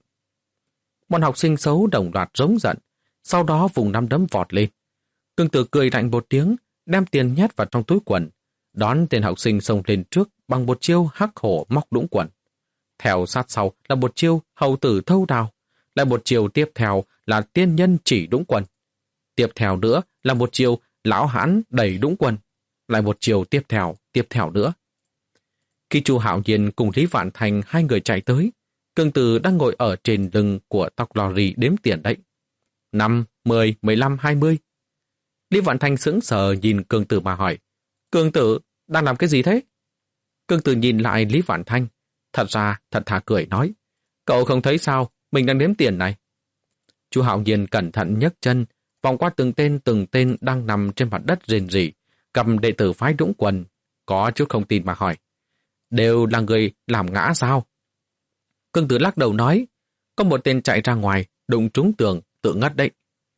Bọn học sinh xấu đồng loạt rống giận, sau đó vùng nắm đấm vọt lên. Cường Tử cười lạnh một tiếng, đem tiền nhét vào trong túi quần, đón tên học sinh xông lên trước bằng một chiêu hắc hổ móc đũng quần. Theo sát sau là một chiêu hầu tử thâu đào, lại một chiêu tiếp theo là tiên nhân chỉ đũng quần. Tiếp theo nữa là một chiêu lão hãn đẩy đũng quần, lại một chiều tiếp theo, tiếp theo nữa. Khi Chu Hạo Nhiên cùng Lý Vạn Thành hai người chạy tới, Cường Tử đang ngồi ở trên lưng của tóc lò rì đếm tiền đấy. Năm, mười, mười lăm, hai mươi. Lý Vạn Thành sững sờ nhìn Cường Tử mà hỏi, Cường Tử, đang làm cái gì thế? Cường Tử nhìn lại Lý Vạn Thanh, thật ra thật thà cười nói, cậu không thấy sao, mình đang đếm tiền này. Chu Hạo Nhiên cẩn thận nhấc chân, vòng qua từng tên từng tên đang nằm trên mặt đất rền rỉ, cầm đệ tử phái đũng quần, có chút không tin mà hỏi, đều là người làm ngã sao? Cường Tử lắc đầu nói, có một tên chạy ra ngoài, đụng trúng tường, tự ngất đấy.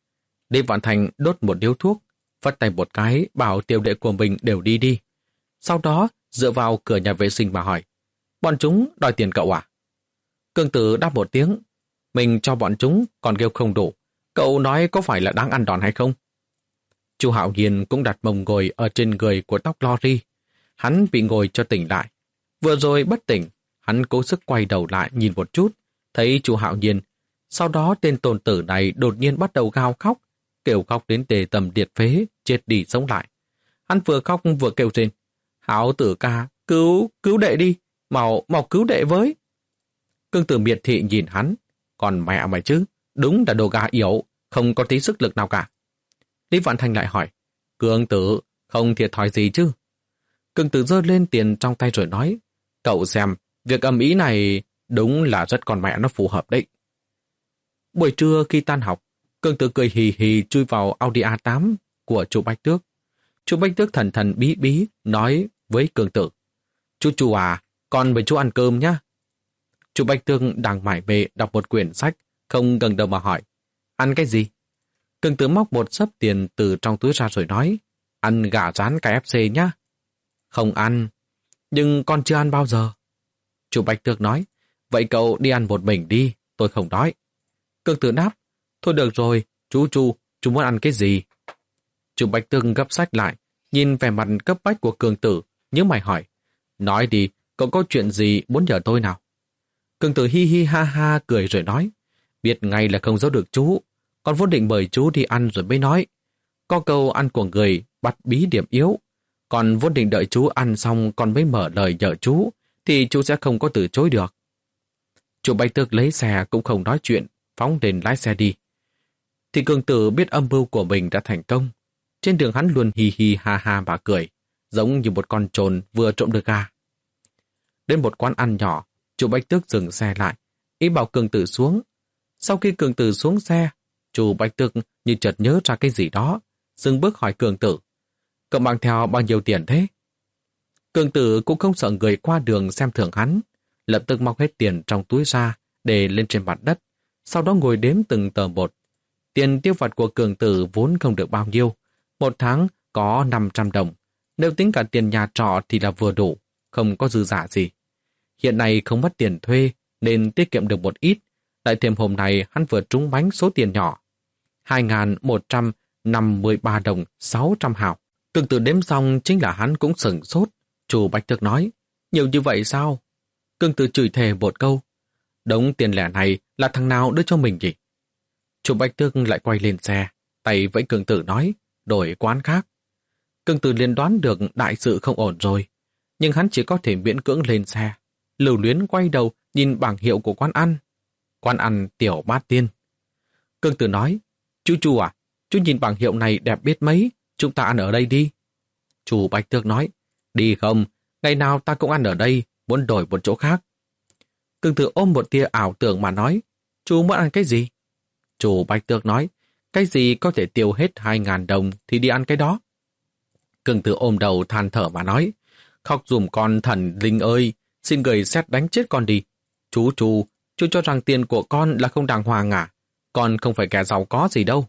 Lý Vạn Thành đốt một điếu thuốc, vất tay một cái, bảo tiểu đệ của mình đều đi đi. Sau đó, dựa vào cửa nhà vệ sinh mà hỏi, bọn chúng đòi tiền cậu à? Cường Tử đáp một tiếng, mình cho bọn chúng còn kêu không đủ, cậu nói có phải là đáng ăn đòn hay không? Chu Hạo Nhiên cũng đặt mông ngồi ở trên người của tóc Lori. Hắn bị ngồi cho tỉnh lại. Vừa rồi bất tỉnh, Hắn cố sức quay đầu lại nhìn một chút, thấy chú Hạo Nhiên. Sau đó tên tôn tử này đột nhiên bắt đầu gào khóc, kêu khóc đến tề tầm điệt phế, chết đi sống lại. Hắn vừa khóc vừa kêu trên, Hạo tử ca, cứu, cứu đệ đi, mau, mau cứu đệ với. Cương tử miệt thị nhìn hắn, còn mẹ mày chứ, đúng là đồ gà yếu, không có tí sức lực nào cả. Lý Vạn Thành lại hỏi, Cương tử, không thiệt thòi gì chứ? Cương tử giơ lên tiền trong tay rồi nói, cậu xem, việc ầm ĩ này đúng là rất con mẹ nó phù hợp đấy. Buổi trưa khi tan học, Cương tử cười hì hì chui vào Audi a tám của chú Bách Tước. Chú Bách Tước thần thần bí bí nói với Cương tử, chú chú à, con với chú ăn cơm nhá. Chú Bách Tước đang mải mê đọc một quyển sách, không gần đầu mà hỏi, ăn cái gì? Cương tử móc một xấp tiền từ trong túi ra rồi nói, ăn gà rán ca ép xê nhá. Không ăn, nhưng con chưa ăn bao giờ. Chú Bách Tước nói, vậy cậu đi ăn một mình đi, tôi không đói. Cương tử đáp, thôi được rồi, chú chú, chú muốn ăn cái gì? Chú Bách Tước gấp sách lại, nhìn vẻ mặt cấp bách của Cương tử, nhớ mày hỏi, nói đi, cậu có chuyện gì muốn nhờ tôi nào? Cương tử hi hi ha ha cười rồi nói, biết ngay là không giấu được chú, con vốn định mời chú đi ăn rồi mới nói. Có câu ăn của người bắt bí điểm yếu, còn vốn định đợi chú ăn xong còn mới mở lời nhờ chú, thì chú sẽ không có từ chối được. Chú Bách Tước lấy xe cũng không nói chuyện, phóng lên lái xe đi. Thì Cương tử biết âm mưu của mình đã thành công. Trên đường hắn luôn hi hi ha ha mà cười, giống như một con trồn vừa trộm được gà. Đến một quán ăn nhỏ, chú Bách Tước dừng xe lại, ý bảo Cương tử xuống. Sau khi Cương tử xuống xe, chú Bách Tước như chợt nhớ ra cái gì đó, dừng bước hỏi Cương tử, cậu mang theo bao nhiêu tiền thế? Cương tử cũng không sợ người qua đường xem thường hắn, lập tức móc hết tiền trong túi ra để lên trên mặt đất, sau đó ngồi đếm từng tờ một. Tiền tiêu vặt của Cương tử vốn không được bao nhiêu, một tháng có năm trăm đồng, nếu tính cả tiền nhà trọ thì là vừa đủ, không có dư giả gì. Hiện nay không mất tiền thuê nên tiết kiệm được một ít, lại thêm hôm nay hắn vừa trúng bánh số tiền nhỏ, hai nghìn một trăm năm mươi ba đồng sáu trăm hào. Cương tử đếm xong chính là hắn cũng sửng sốt. Chú Bách Tước nói, nhiều như vậy sao? Cương tử chửi thề một câu, đống tiền lẻ này là thằng nào đưa cho mình nhỉ? Chú Bách Tước lại quay lên xe, tay vẫy Cương tử nói, đổi quán khác. Cương tử liền đoán được đại sự không ổn rồi, nhưng hắn chỉ có thể miễn cưỡng lên xe, lưu luyến quay đầu nhìn bảng hiệu của quán ăn. Quán ăn Tiểu Bát Tiên. Cương tử nói, chú chú à, chú nhìn bảng hiệu này đẹp biết mấy, chúng ta ăn ở đây đi. Chú Bách Tước nói, đi không, ngày nào ta cũng ăn ở đây, muốn đổi một chỗ khác. Cương tử ôm một tia ảo tưởng mà nói, chú muốn ăn cái gì? Chú Bách Tước nói, cái gì có thể tiêu hết hai ngàn đồng thì đi ăn cái đó. Cương tử ôm đầu than thở mà nói, khóc dùm con thần linh ơi, xin người xét đánh chết con đi. Chú chú, chú cho rằng tiền của con là không đàng hoàng à? Con không phải kẻ giàu có gì đâu.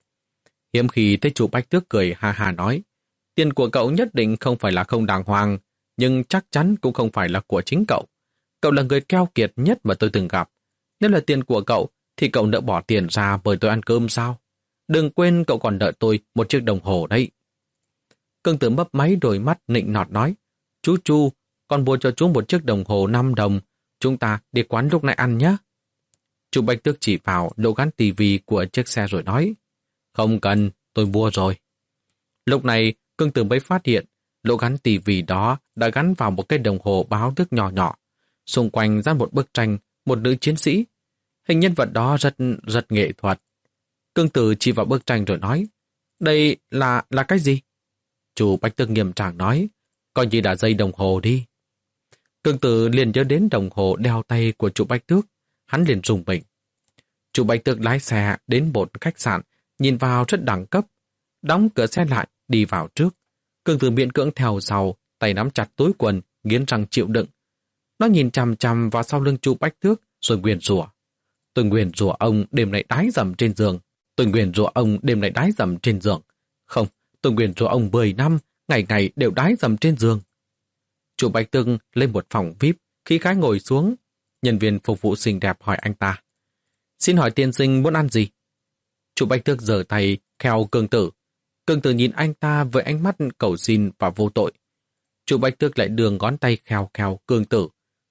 Hiếm khi thấy chú Bách Tước cười ha ha nói, tiền của cậu nhất định không phải là không đàng hoàng, nhưng chắc chắn cũng không phải là của chính cậu. Cậu là người keo kiệt nhất mà tôi từng gặp. Nếu là tiền của cậu, thì cậu nỡ bỏ tiền ra mời tôi ăn cơm sao? Đừng quên cậu còn đợi tôi một chiếc đồng hồ đấy. Cương tử mấp máy đôi mắt nịnh nọt nói, chú chú, con mua cho chú một chiếc đồng hồ năm đồng, chúng ta đi quán lúc này ăn nhé. Chú Bách Tước chỉ vào lỗ gắn tivi của chiếc xe rồi nói, không cần, tôi mua rồi. Lúc này, Cương tử mới phát hiện, lỗ gắn tivi đó đã gắn vào một cái đồng hồ báo thức nhỏ nhỏ. Xung quanh ra một bức tranh, một nữ chiến sĩ. Hình nhân vật đó rất, rất nghệ thuật. Cương tử chỉ vào bức tranh rồi nói, đây là, là cái gì? Chú Bách Tước nghiêm trang nói, coi như là dây đồng hồ đi. Cương tử liền nhớ đến đồng hồ đeo tay của chú Bách Tước, hắn liền rùng mình. Chú Bách Tước lái xe đến một khách sạn, nhìn vào rất đẳng cấp, đóng cửa xe lại, đi vào trước. Cương tử miễn cưỡng theo sau, tay nắm chặt túi quần, nghiến răng chịu đựng. Nó nhìn chằm chằm vào sau lưng chú Bách Tước, rồi nguyền rủa. Tôi nguyền rủa ông đêm nay đái dầm trên giường. Tôi nguyền rủa ông đêm nay đái dầm trên giường. Không, tôi nguyền rủa ông mười năm, ngày ngày đều đái dầm trên giường. Chú Bách Tước lên một phòng vi ai pi, khi khái ngồi xuống. Nhân viên phục vụ xinh đẹp hỏi anh ta, xin hỏi tiên sinh muốn ăn gì? Chú Bách Tước giở tay kheo Cương tử. Cương tử nhìn anh ta với ánh mắt cầu xin và vô tội. Chú Bách Tước lại đưa ngón tay kheo kheo Cương tử.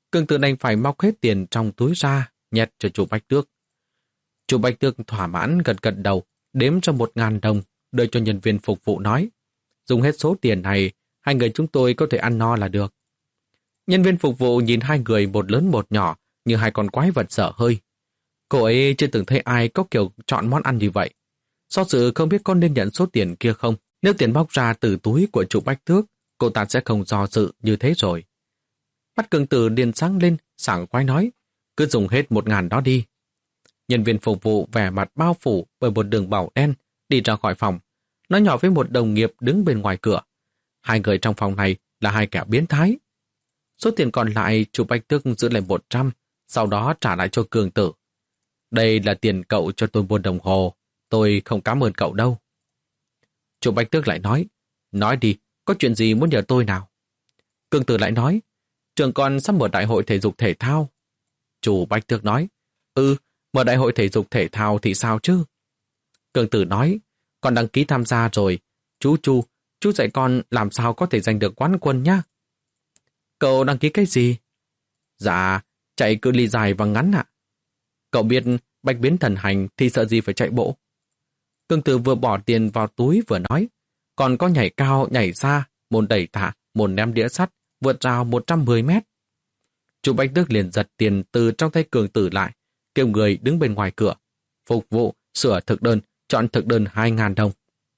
Cương Tử đành phải móc hết tiền trong túi ra, nhét cho chú Bách Tước. Chú Bách Tước thỏa mãn gật gật đầu, đếm cho một ngàn đồng, đưa cho nhân viên phục vụ nói. Dùng hết số tiền này, hai người chúng tôi có thể ăn no là được. Nhân viên phục vụ nhìn hai người một lớn một nhỏ như hai con quái vật dở hơi. Cô ấy chưa từng thấy ai có kiểu chọn món ăn như vậy. Do sự không biết con nên nhận số tiền kia không. Nếu tiền bóc ra từ túi của chủ Bách Tước, cô ta sẽ không do dự như thế rồi. Mắt Cương Tử điên sáng lên, sảng khoái nói, cứ dùng hết một ngàn đó đi. Nhân viên phục vụ vẻ mặt bao phủ bởi một đường bảo đen, đi ra khỏi phòng. Nói nhỏ với một đồng nghiệp đứng bên ngoài cửa. Hai người trong phòng này là hai kẻ biến thái. Số tiền còn lại chủ Bách Tước giữ lại một trăm, sau đó trả lại cho Cương Tử. Đây là tiền cậu cho tôi mua đồng hồ, tôi không cảm ơn cậu đâu. Chủ Bách Tước lại nói, nói đi, có chuyện gì muốn nhờ tôi nào? Cương Tử lại nói, trường con sắp mở đại hội thể dục thể thao. Chủ Bách Tước nói, ừ, mở đại hội thể dục thể thao thì sao chứ? Cương Tử nói, con đăng ký tham gia rồi, chú chú, chú dạy con làm sao có thể giành được quán quân nhá. Cậu đăng ký cái gì? Dạ, chạy cự ly dài và ngắn ạ. Cậu biết bạch biến thần hành thì sợ gì phải chạy bộ? Cương Tử vừa bỏ tiền vào túi vừa nói, còn có nhảy cao, nhảy xa, môn đẩy tạ, môn ném đĩa sắt, vượt rào một trăm mười mét. Chủ Bách Tước liền giật tiền từ trong tay Cương Tử lại, kêu người đứng bên ngoài cửa. Phục vụ, sửa thực đơn, chọn thực đơn hai ngàn đồng.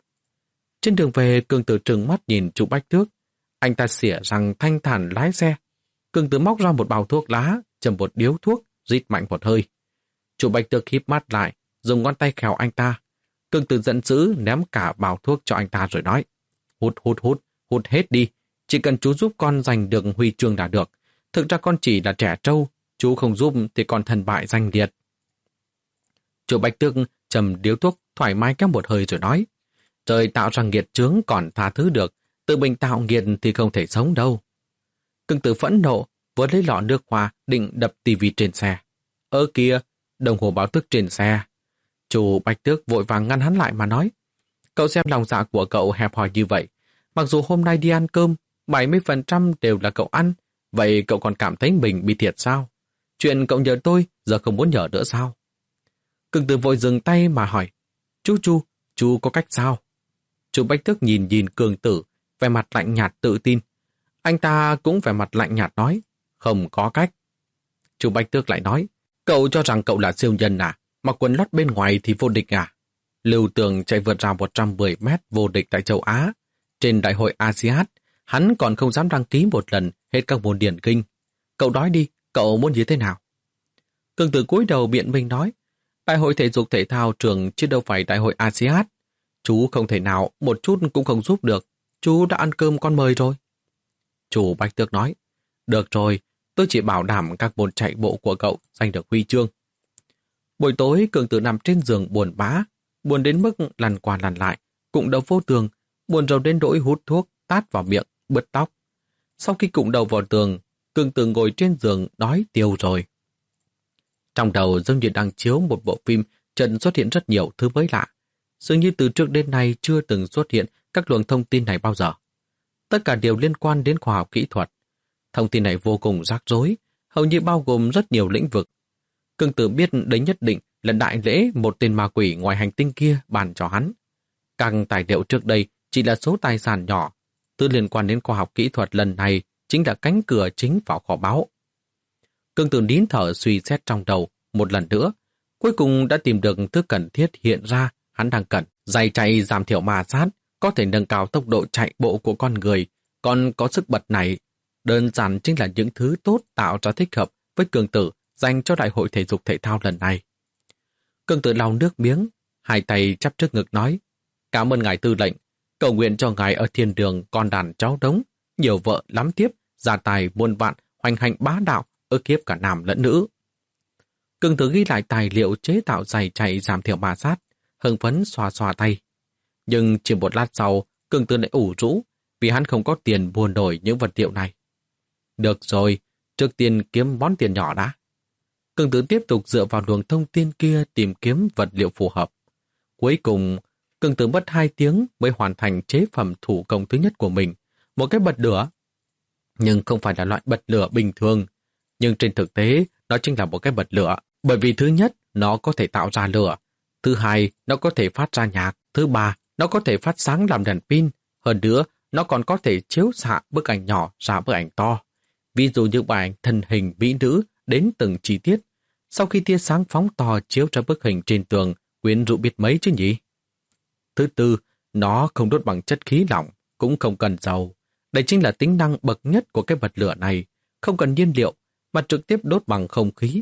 Trên đường về, Cương Tử trừng mắt nhìn chủ Bách Tước. Anh ta xỉa răng thanh thản lái xe. Cương Tử móc ra một bao thuốc lá, châm một điếu thuốc, rít mạnh một hơi. Chủ Bách Tước híp mắt lại, dùng ngón tay khèo anh ta. Cương Tử giận dữ ném cả bao thuốc cho anh ta rồi nói, hút hút hút, hút hết đi. Chỉ cần chú giúp con giành được huy chương là được. Thực ra con chỉ là trẻ trâu, chú không giúp thì con thần bại danh liệt. Chủ Bách Tước châm điếu thuốc thoải mái kéo một hơi rồi nói, trời tạo ra nghiệt chướng còn tha thứ được, tự mình tạo nghiệt thì không thể sống đâu. Cương Tử phẫn nộ, vừa lấy lọ nước hoa định đập tivi trên xe. Ơ kìa, đồng hồ báo thức trên xe. Chủ Bách Tước vội vàng ngăn hắn lại mà nói, cậu xem lòng dạ của cậu hẹp hòi như vậy. Mặc dù hôm nay đi ăn cơm, bảy mươi phần trăm đều là cậu ăn, vậy cậu còn cảm thấy mình bị thiệt sao? Chuyện cậu nhờ tôi, giờ không muốn nhờ nữa sao? Cương Tử vội dừng tay mà hỏi, chú chú, chú có cách sao? Chủ Bách Tước nhìn nhìn Cương Tử, vẻ mặt lạnh nhạt tự tin. Anh ta cũng vẻ mặt lạnh nhạt nói, không có cách. Chủ Bách Tước lại nói, cậu cho rằng cậu là siêu nhân à? Mặc quần lót bên ngoài thì vô địch à? Lưu Tường chạy vượt rào một trăm mười mét vô địch tại châu Á. Trên đại hội a si át, hắn còn không dám đăng ký một lần hết các môn điển kinh. Cậu nói đi, cậu muốn như thế nào? Cương Tử cúi đầu biện minh nói, đại hội thể dục thể thao trường chứ đâu phải đại hội a si át. Chú không thể nào một chút cũng không giúp được. Chú đã ăn cơm con mời rồi. Chủ Bách Tước nói, được rồi, tôi chỉ bảo đảm các môn chạy bộ của cậu giành được huy chương. Buổi tối, Cương Tử nằm trên giường buồn bã, buồn đến mức lăn qua lăn lại, cụng đầu vô tường, buồn rầu đến nỗi hút thuốc, tát vào miệng, bứt tóc. Sau khi cụng đầu vào tường, Cương Tử ngồi trên giường nói tiêu rồi. Trong đầu giống như đang chiếu một bộ phim, trần xuất hiện rất nhiều thứ mới lạ. Dường như từ trước đến nay chưa từng xuất hiện các luồng thông tin này bao giờ. Tất cả đều liên quan đến khoa học kỹ thuật. Thông tin này vô cùng rắc rối, hầu như bao gồm rất nhiều lĩnh vực. Cương Tử biết đấy nhất định là đại lễ một tên ma quỷ ngoài hành tinh kia bàn cho hắn. Các tài liệu trước đây chỉ là số tài sản nhỏ, thứ liên quan đến khoa học kỹ thuật lần này chính là cánh cửa chính vào kho báu. Cương Tử nín thở suy xét trong đầu một lần nữa, cuối cùng đã tìm được thứ cần thiết hiện ra hắn đang cần. Giày chạy giảm thiểu ma sát, có thể nâng cao tốc độ chạy bộ của con người, còn có sức bật này. Đơn giản chính là những thứ tốt tạo ra thích hợp với Cương Tử dành cho đại hội thể dục thể thao lần này. Cương Tử lau nước miếng, hai tay chắp trước ngực nói, cảm ơn ngài tư lệnh, cầu nguyện cho ngài ở thiên đường con đàn cháu đống, nhiều vợ lắm tiếp, gia tài muôn vạn, hoành hành bá đạo, ức hiếp cả nam lẫn nữ. Cương Tử ghi lại tài liệu chế tạo giày chạy giảm thiểu ma sát, hưng phấn xoa xoa tay. Nhưng chỉ một lát sau, Cương Tử lại ủ rũ, vì hắn không có tiền mua nổi những vật liệu này. Được rồi, trước tiên kiếm món tiền nhỏ đã. Cương Tử tiếp tục dựa vào luồng thông tin kia tìm kiếm vật liệu phù hợp. Cuối cùng, Cương Tử mất hai tiếng mới hoàn thành chế phẩm thủ công thứ nhất của mình, một cái bật lửa. Nhưng không phải là loại bật lửa bình thường. Nhưng trên thực tế, nó chính là một cái bật lửa. Bởi vì thứ nhất, nó có thể tạo ra lửa. Thứ hai, nó có thể phát ra nhạc. Thứ ba, nó có thể phát sáng làm đèn pin. Hơn nữa, nó còn có thể chiếu xạ bức ảnh nhỏ ra bức ảnh to. Ví dụ như bức ảnh thân hình mỹ nữ đến từng chi tiết. Sau khi tia sáng phóng to chiếu ra bức hình trên tường, quyến rũ biết mấy chứ nhỉ? Thứ tư, nó không đốt bằng chất khí lỏng, cũng không cần dầu. Đây chính là tính năng bậc nhất của cái bật lửa này, không cần nhiên liệu, mà trực tiếp đốt bằng không khí.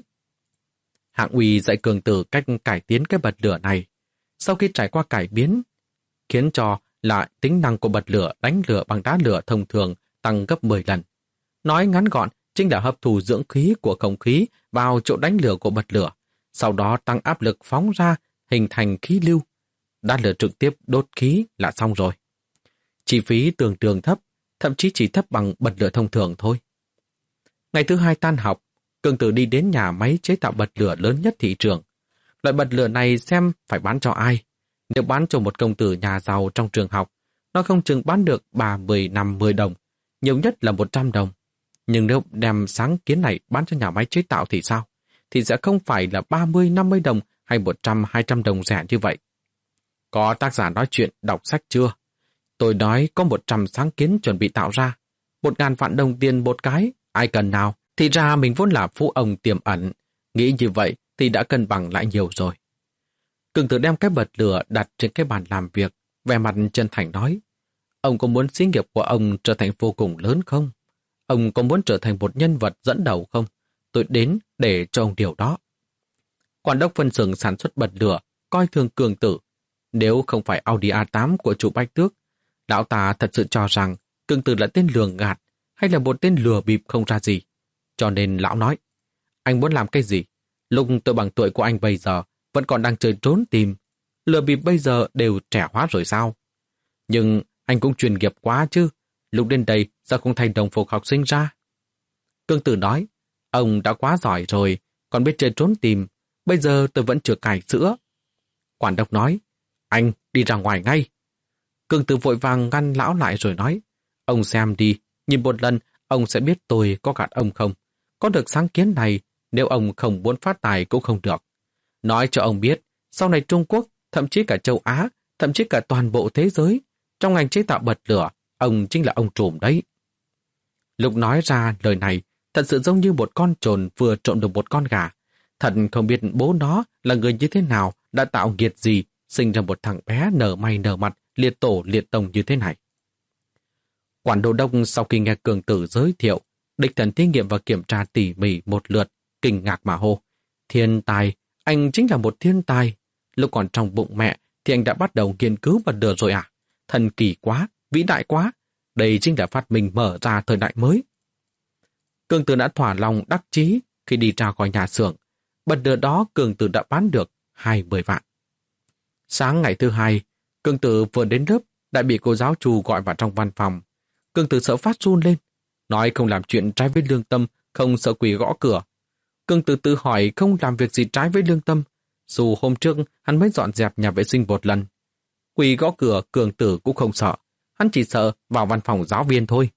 Hạng Uy dạy Cường Tử cách cải tiến cái bật lửa này. Sau khi trải qua cải biến, khiến cho lại tính năng của bật lửa đánh lửa bằng đá lửa thông thường tăng gấp mười lần. Nói ngắn gọn, chính là hấp thụ dưỡng khí của không khí vào chỗ đánh lửa của bật lửa, sau đó tăng áp lực phóng ra hình thành khí lưu. Đá lửa trực tiếp đốt khí là xong rồi. Chi phí tương đương thấp, thậm chí chỉ thấp bằng bật lửa thông thường thôi. Ngày thứ hai tan học, Cường Tử đi đến nhà máy chế tạo bật lửa lớn nhất thị trường. Loại bật lửa này xem phải bán cho ai. Nếu bán cho một công tử nhà giàu trong trường học, nó không chừng bán được ba mươi năm mươi đồng, nhiều nhất là một trăm đồng. Nhưng nếu đem sáng kiến này bán cho nhà máy chế tạo thì sao? Thì sẽ không phải là ba mươi năm mươi đồng hay một trăm hai trăm đồng rẻ như vậy. Có tác giả nói chuyện đọc sách chưa? Tôi nói có một trăm sáng kiến chuẩn bị tạo ra. Một ngàn vạn đồng tiền một cái, ai cần nào? Thì ra mình vốn là phú ông tiềm ẩn. Nghĩ như vậy thì đã cân bằng lại nhiều rồi. Cường Tử đem cái bật lửa đặt trên cái bàn làm việc, vẻ mặt chân thành nói: ông có muốn xí nghiệp của ông trở thành vô cùng lớn không? Ông có muốn trở thành một nhân vật dẫn đầu không? Tôi đến để cho ông điều đó. Quản đốc phân xưởng sản xuất bật lửa coi thường Cường Tử. Nếu không phải Audi a tám của chủ Bách Tước, lão ta thật sự cho rằng Cường Tử là tên lường gạt hay là một tên lừa bịp không ra gì. Cho nên lão nói: anh muốn làm cái gì? Lúc tôi bằng tuổi của anh bây giờ vẫn còn đang chơi trốn tìm. Lừa bịp bây giờ đều trẻ hóa rồi sao? Nhưng anh cũng chuyên nghiệp quá chứ. Lúc đến đây sao không thành đồng phục học sinh ra? Cường Tử nói: ông đã quá giỏi rồi, còn biết chơi trốn tìm. Bây giờ tôi vẫn chưa cài sữa. Quản đốc nói: anh đi ra ngoài ngay. Cường Tử vội vàng ngăn lão lại rồi nói: ông xem đi, nhìn một lần ông sẽ biết tôi có gạt ông không. Có được sáng kiến này, nếu ông không muốn phát tài cũng không được. Nói cho ông biết, sau này Trung Quốc, thậm chí cả châu Á, thậm chí cả toàn bộ thế giới, trong ngành chế tạo bật lửa, ông chính là ông trùm đấy. Lúc nói ra lời này, thật sự giống như một con trồn vừa trộm được một con gà. Thật không biết bố nó là người như thế nào, đã tạo nghiệt gì, sinh ra một thằng bé nở mày nở mặt, liệt tổ liệt tông như thế này. Quản đô đốc sau khi nghe Cường Tử giới thiệu, đích thân thí nghiệm và kiểm tra tỉ mỉ một lượt, kinh ngạc mà hô: thiên tài, anh chính là một thiên tài. Lúc còn trong bụng mẹ thì anh đã bắt đầu nghiên cứu bật lửa rồi à? Thần kỳ quá, vĩ đại quá. Đây chính là phát minh mở ra thời đại mới. Cường Tử đã thỏa lòng đắc chí khi đi ra khỏi nhà xưởng. Bật lửa đó Cường Tử đã bán được hai mươi vạn. Sáng ngày thứ hai, Cường Tử vừa đến lớp đã bị cô giáo Chu gọi vào trong văn phòng. Cường Tử sợ phát run lên, nói không làm chuyện trái với lương tâm, không sợ quỷ gõ cửa. Cường Tử tự hỏi không làm việc gì trái với lương tâm, dù hôm trước hắn mới dọn dẹp nhà vệ sinh một lần. Quỷ gõ cửa Cường Tử cũng không sợ, hắn chỉ sợ vào văn phòng giáo viên thôi.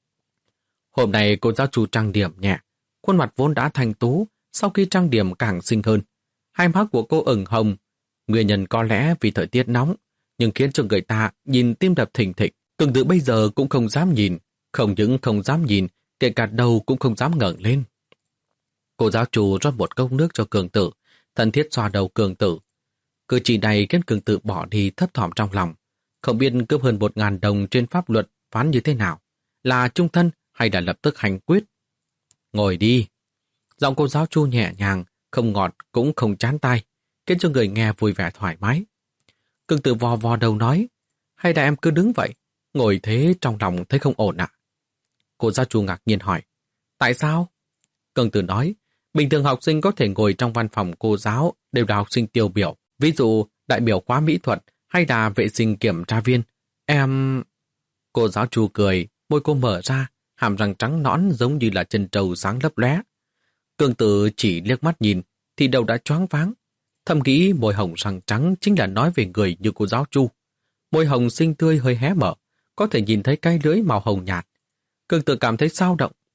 Hôm nay cô giáo Chu trang điểm nhẹ, khuôn mặt vốn đã thanh tú, sau khi trang điểm càng xinh hơn. Hai má của cô ửng hồng, nguyên nhân có lẽ vì thời tiết nóng, nhưng khiến cho người ta nhìn tim đập thình thịch. Cường Tử bây giờ cũng không dám nhìn, không những không dám nhìn, kể cả đầu cũng không dám ngẩng lên. Cô giáo Chu rót một cốc nước cho Cường Tử, thân thiết xoa đầu Cường Tử. Cử chỉ này khiến Cường Tử bỏ đi thấp thỏm trong lòng, không biết cướp hơn một ngàn đồng trên pháp luật phán như thế nào, là chung thân hay là lập tức hành quyết. Ngồi đi. Giọng cô giáo Chu nhẹ nhàng, không ngọt cũng không chán tai, khiến cho người nghe vui vẻ thoải mái. Cường Tử vò vò đầu nói: hay là em cứ đứng vậy, ngồi thế trong lòng thấy không ổn ạ? Cô giáo Chu ngạc nhiên hỏi: tại sao? Cường Tử nói: bình thường học sinh có thể ngồi trong văn phòng cô giáo đều là học sinh tiêu biểu, ví dụ đại biểu khóa mỹ thuật hay là vệ sinh kiểm tra viên. Em... Cô giáo Chu cười, môi cô mở ra, hàm răng trắng nõn giống như là chân trâu sáng lấp lóe. Cường Tử chỉ liếc mắt nhìn thì đầu đã choáng váng, thầm nghĩ môi hồng răng trắng chính là nói về người như cô giáo Chu. Môi hồng xinh tươi hơi hé mở, có thể nhìn thấy cái lưỡi màu hồng nhạt. Cường Tử cảm thấy sao động.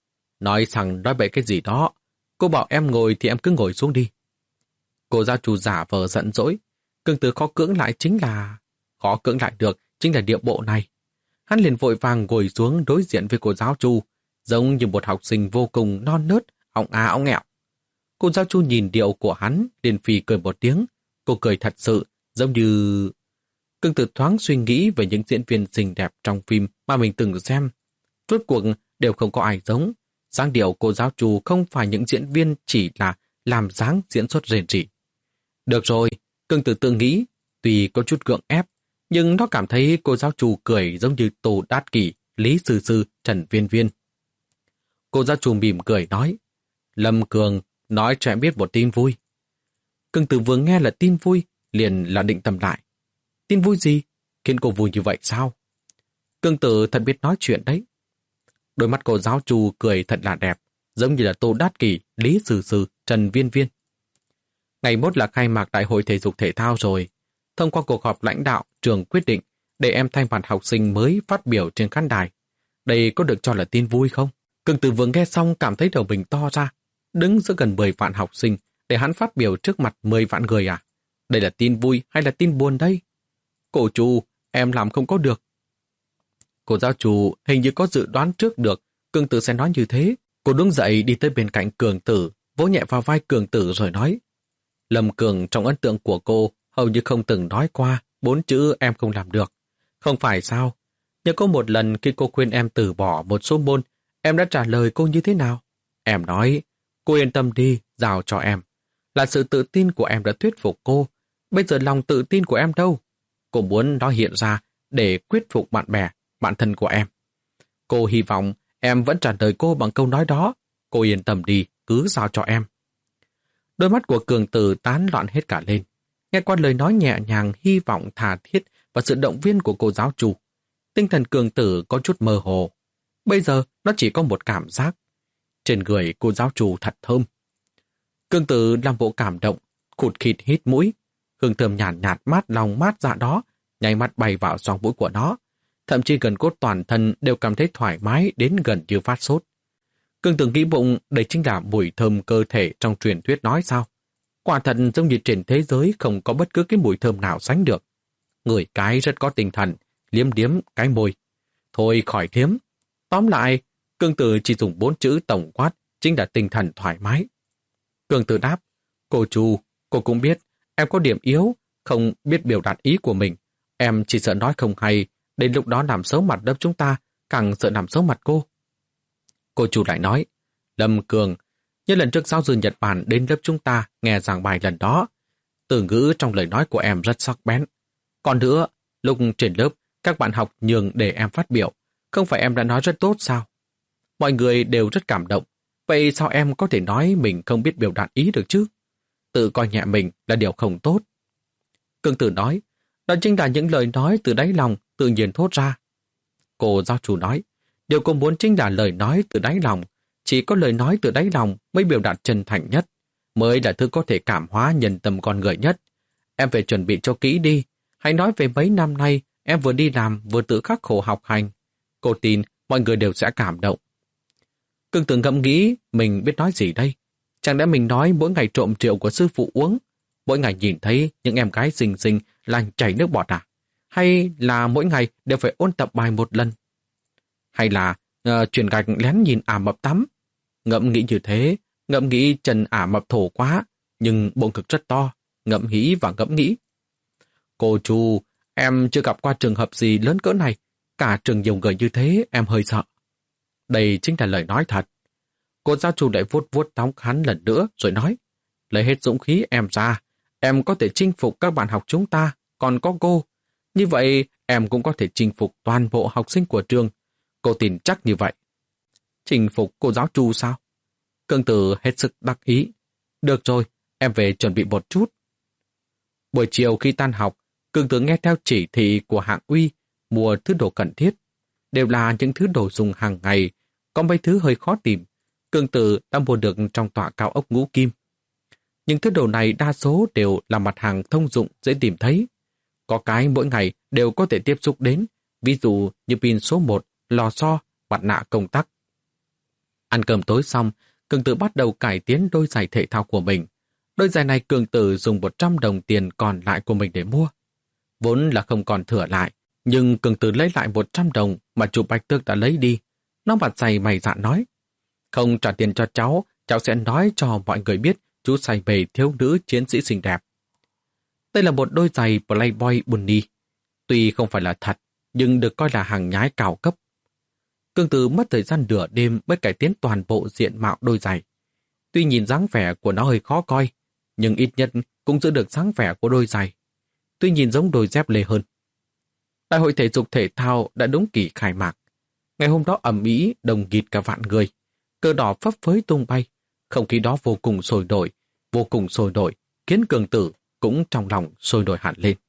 Nói rằng nói bậy cái gì đó. Cô bảo em ngồi thì em cứ ngồi xuống đi. Cô giáo chủ giả vờ giận dỗi. Cương Tử khó cưỡng lại chính là... Khó cưỡng lại được chính là điệu bộ này. Hắn liền vội vàng ngồi xuống đối diện với cô giáo chủ, giống như một học sinh vô cùng non nớt, ọng á ọng nghẹo. Cô giáo chủ nhìn điệu của hắn, liền phì cười một tiếng. Cô cười thật sự, giống như... Cương Tử thoáng suy nghĩ về những diễn viên xinh đẹp trong phim mà mình từng xem. Rốt cuộc đều không có ai giống. Dáng điệu cô giáo chủ không phải những diễn viên chỉ là làm dáng diễn xuất rền rỉ. Được rồi, Cương Tử tự nghĩ, tuy có chút gượng ép, nhưng nó cảm thấy cô giáo chủ cười giống như Tô Đát Kỷ, Lý Sư Sư, Trần Viên Viên. Cô giáo chủ mỉm cười nói, Lâm Cường, nói cho em biết một tin vui. Cương Tử vừa nghe là tin vui, liền là định tâm lại. Tin vui gì? Khiến cô vui như vậy sao? Cương Tử thật biết nói chuyện đấy. Đôi mắt cô giáo chủ cười thật là đẹp, giống như là Tô Đát Kỷ, Lý Sư Sư, Trần Viên Viên. Ngày mốt là khai mạc Đại hội Thể dục Thể thao rồi. Thông qua cuộc họp lãnh đạo, trường quyết định để em thay mặt học sinh mới phát biểu trên khán đài. Đây có được cho là tin vui không? Cương Tử vừa nghe xong cảm thấy đầu mình to ra. Đứng giữa gần mười vạn học sinh để hắn phát biểu trước mặt mười vạn người à? Đây là tin vui hay là tin buồn đây? Cô chủ, em làm không có được. Cô giáo chủ hình như có dự đoán trước được Cương Tử sẽ nói như thế. Cô đứng dậy đi tới bên cạnh Cường Tử, vỗ nhẹ vào vai Cường Tử rồi nói, Lâm Cường trong ấn tượng của cô hầu như không từng nói qua bốn chữ em không làm được. Không phải sao? Nhưng có một lần khi cô khuyên em từ bỏ một số môn, em đã trả lời cô như thế nào? Em nói, cô yên tâm đi, giao cho em. Là sự tự tin của em đã thuyết phục cô. Bây giờ lòng tự tin của em đâu? Cô muốn nó hiện ra để quyết phục bạn bè, bạn thân của em. Cô hy vọng em vẫn trả lời cô bằng câu nói đó. Cô yên tâm đi, cứ giao cho em. Đôi mắt của Cường Tử tán loạn hết cả lên. Nghe qua lời nói nhẹ nhàng, hy vọng tha thiết và sự động viên của cô giáo chủ. Tinh thần Cường Tử có chút mơ hồ. Bây giờ nó chỉ có một cảm giác. Trên người cô giáo chủ thật thơm. Cường Tử làm bộ cảm động, khụt khịt hít mũi. Hương thơm nhàn nhạt, nhạt mát lòng mát dạ đó, nháy mắt bay vào xoang mũi của nó. Thậm chí gần cốt toàn thân đều cảm thấy thoải mái đến gần như phát sốt. Cường Tử nghĩ bụng đây chính là mùi thơm cơ thể trong truyền thuyết nói sao. Quả thật giống như trên thế giới không có bất cứ cái mùi thơm nào sánh được. Người cái rất có tinh thần, liếm điếm cái môi. Thôi khỏi liếm. Tóm lại, Cường Tử chỉ dùng bốn chữ tổng quát, chính là tinh thần thoải mái. Cường Tử đáp, cô chủ, cô cũng biết, em có điểm yếu, không biết biểu đạt ý của mình. Em chỉ sợ nói không hay, đến lúc đó làm xấu mặt lớp chúng ta, càng sợ làm xấu mặt cô. Cô chủ lại nói, Lâm Cường, như lần trước giáo sư Nhật Bản đến lớp chúng ta nghe giảng bài lần đó, từ ngữ trong lời nói của em rất sắc bén. Còn nữa, lúc trên lớp, các bạn học nhường để em phát biểu, không phải em đã nói rất tốt sao? Mọi người đều rất cảm động, vậy sao em có thể nói mình không biết biểu đạt ý được chứ? Tự coi nhẹ mình là điều không tốt. Cường Tử nói, đó chính là những lời nói từ đáy lòng tự nhiên thốt ra. Cô giáo chủ nói, điều cô muốn chính là lời nói từ đáy lòng. Chỉ có lời nói từ đáy lòng mới biểu đạt chân thành nhất, mới là thứ có thể cảm hóa nhân tâm con người nhất. Em phải chuẩn bị cho kỹ đi. Hãy nói về mấy năm nay em vừa đi làm vừa tự khắc khổ học hành. Cô tin mọi người đều sẽ cảm động. Cường Tử ngẫm nghĩ mình biết nói gì đây. Chẳng lẽ mình nói mỗi ngày trộm rượu của sư phụ uống, mỗi ngày nhìn thấy những em gái xinh xinh là chảy nước bọt à? Hay là mỗi ngày đều phải ôn tập bài một lần? Hay là uh, chuyển gạch lén nhìn ả mập tắm? Ngẫm nghĩ như thế, ngẫm nghĩ chân ả mập thổ quá, nhưng bụng cực rất to, ngẫm nghĩ và ngẫm nghĩ. Cô chú, em chưa gặp qua trường hợp gì lớn cỡ này, cả trường nhiều người như thế em hơi sợ. Đây chính là lời nói thật. Cô giáo chủ lại vuốt vuốt tóc hắn lần nữa rồi nói, lấy hết dũng khí em ra, em có thể chinh phục các bạn học chúng ta, còn có cô. Như vậy em cũng có thể chinh phục toàn bộ học sinh của trường. Cô tin chắc như vậy. Chinh phục cô giáo chủ sao? Cường Tử hết sức đắc ý. Được rồi, em về chuẩn bị một chút. Buổi chiều khi tan học, Cường Tử nghe theo chỉ thị của Hạng Uy mua thứ đồ cần thiết. Đều là những thứ đồ dùng hàng ngày, có mấy thứ hơi khó tìm. Cường Tử đã mua được trong tòa cao ốc Ngũ Kim. Những thứ đồ này đa số đều là mặt hàng thông dụng dễ tìm thấy. Có cái mỗi ngày đều có thể tiếp xúc đến, ví dụ như pin số một, lò xo, mặt nạ công tắc. Ăn cơm tối xong, Cường Tử bắt đầu cải tiến đôi giày thể thao của mình. Đôi giày này Cường Tử dùng một trăm đồng tiền còn lại của mình để mua. Vốn là không còn thừa lại, nhưng Cường Tử lấy lại một trăm đồng mà chú Bạch Tước đã lấy đi. Nó mặt dày mày dạn nói, không trả tiền cho cháu, cháu sẽ nói cho mọi người biết chú say mê thiếu nữ chiến sĩ xinh đẹp. Đây là một đôi giày Playboy Bunny. Tuy không phải là thật, nhưng được coi là hàng nhái cao cấp. Cường Tử mất thời gian nửa đêm mới cải tiến toàn bộ diện mạo đôi giày. Tuy nhìn dáng vẻ của nó hơi khó coi, nhưng ít nhất cũng giữ được dáng vẻ của đôi giày. Tuy nhìn giống đôi dép lê hơn. Đại hội thể dục thể thao đã đúng kỳ khai mạc. Ngày hôm đó ầm ĩ đồng nghịt cả vạn người. Cờ đỏ phấp phới tung bay. Không khí đó vô cùng sôi nổi, vô cùng sôi nổi, khiến Cường Tử cũng trong lòng sôi nổi hẳn lên.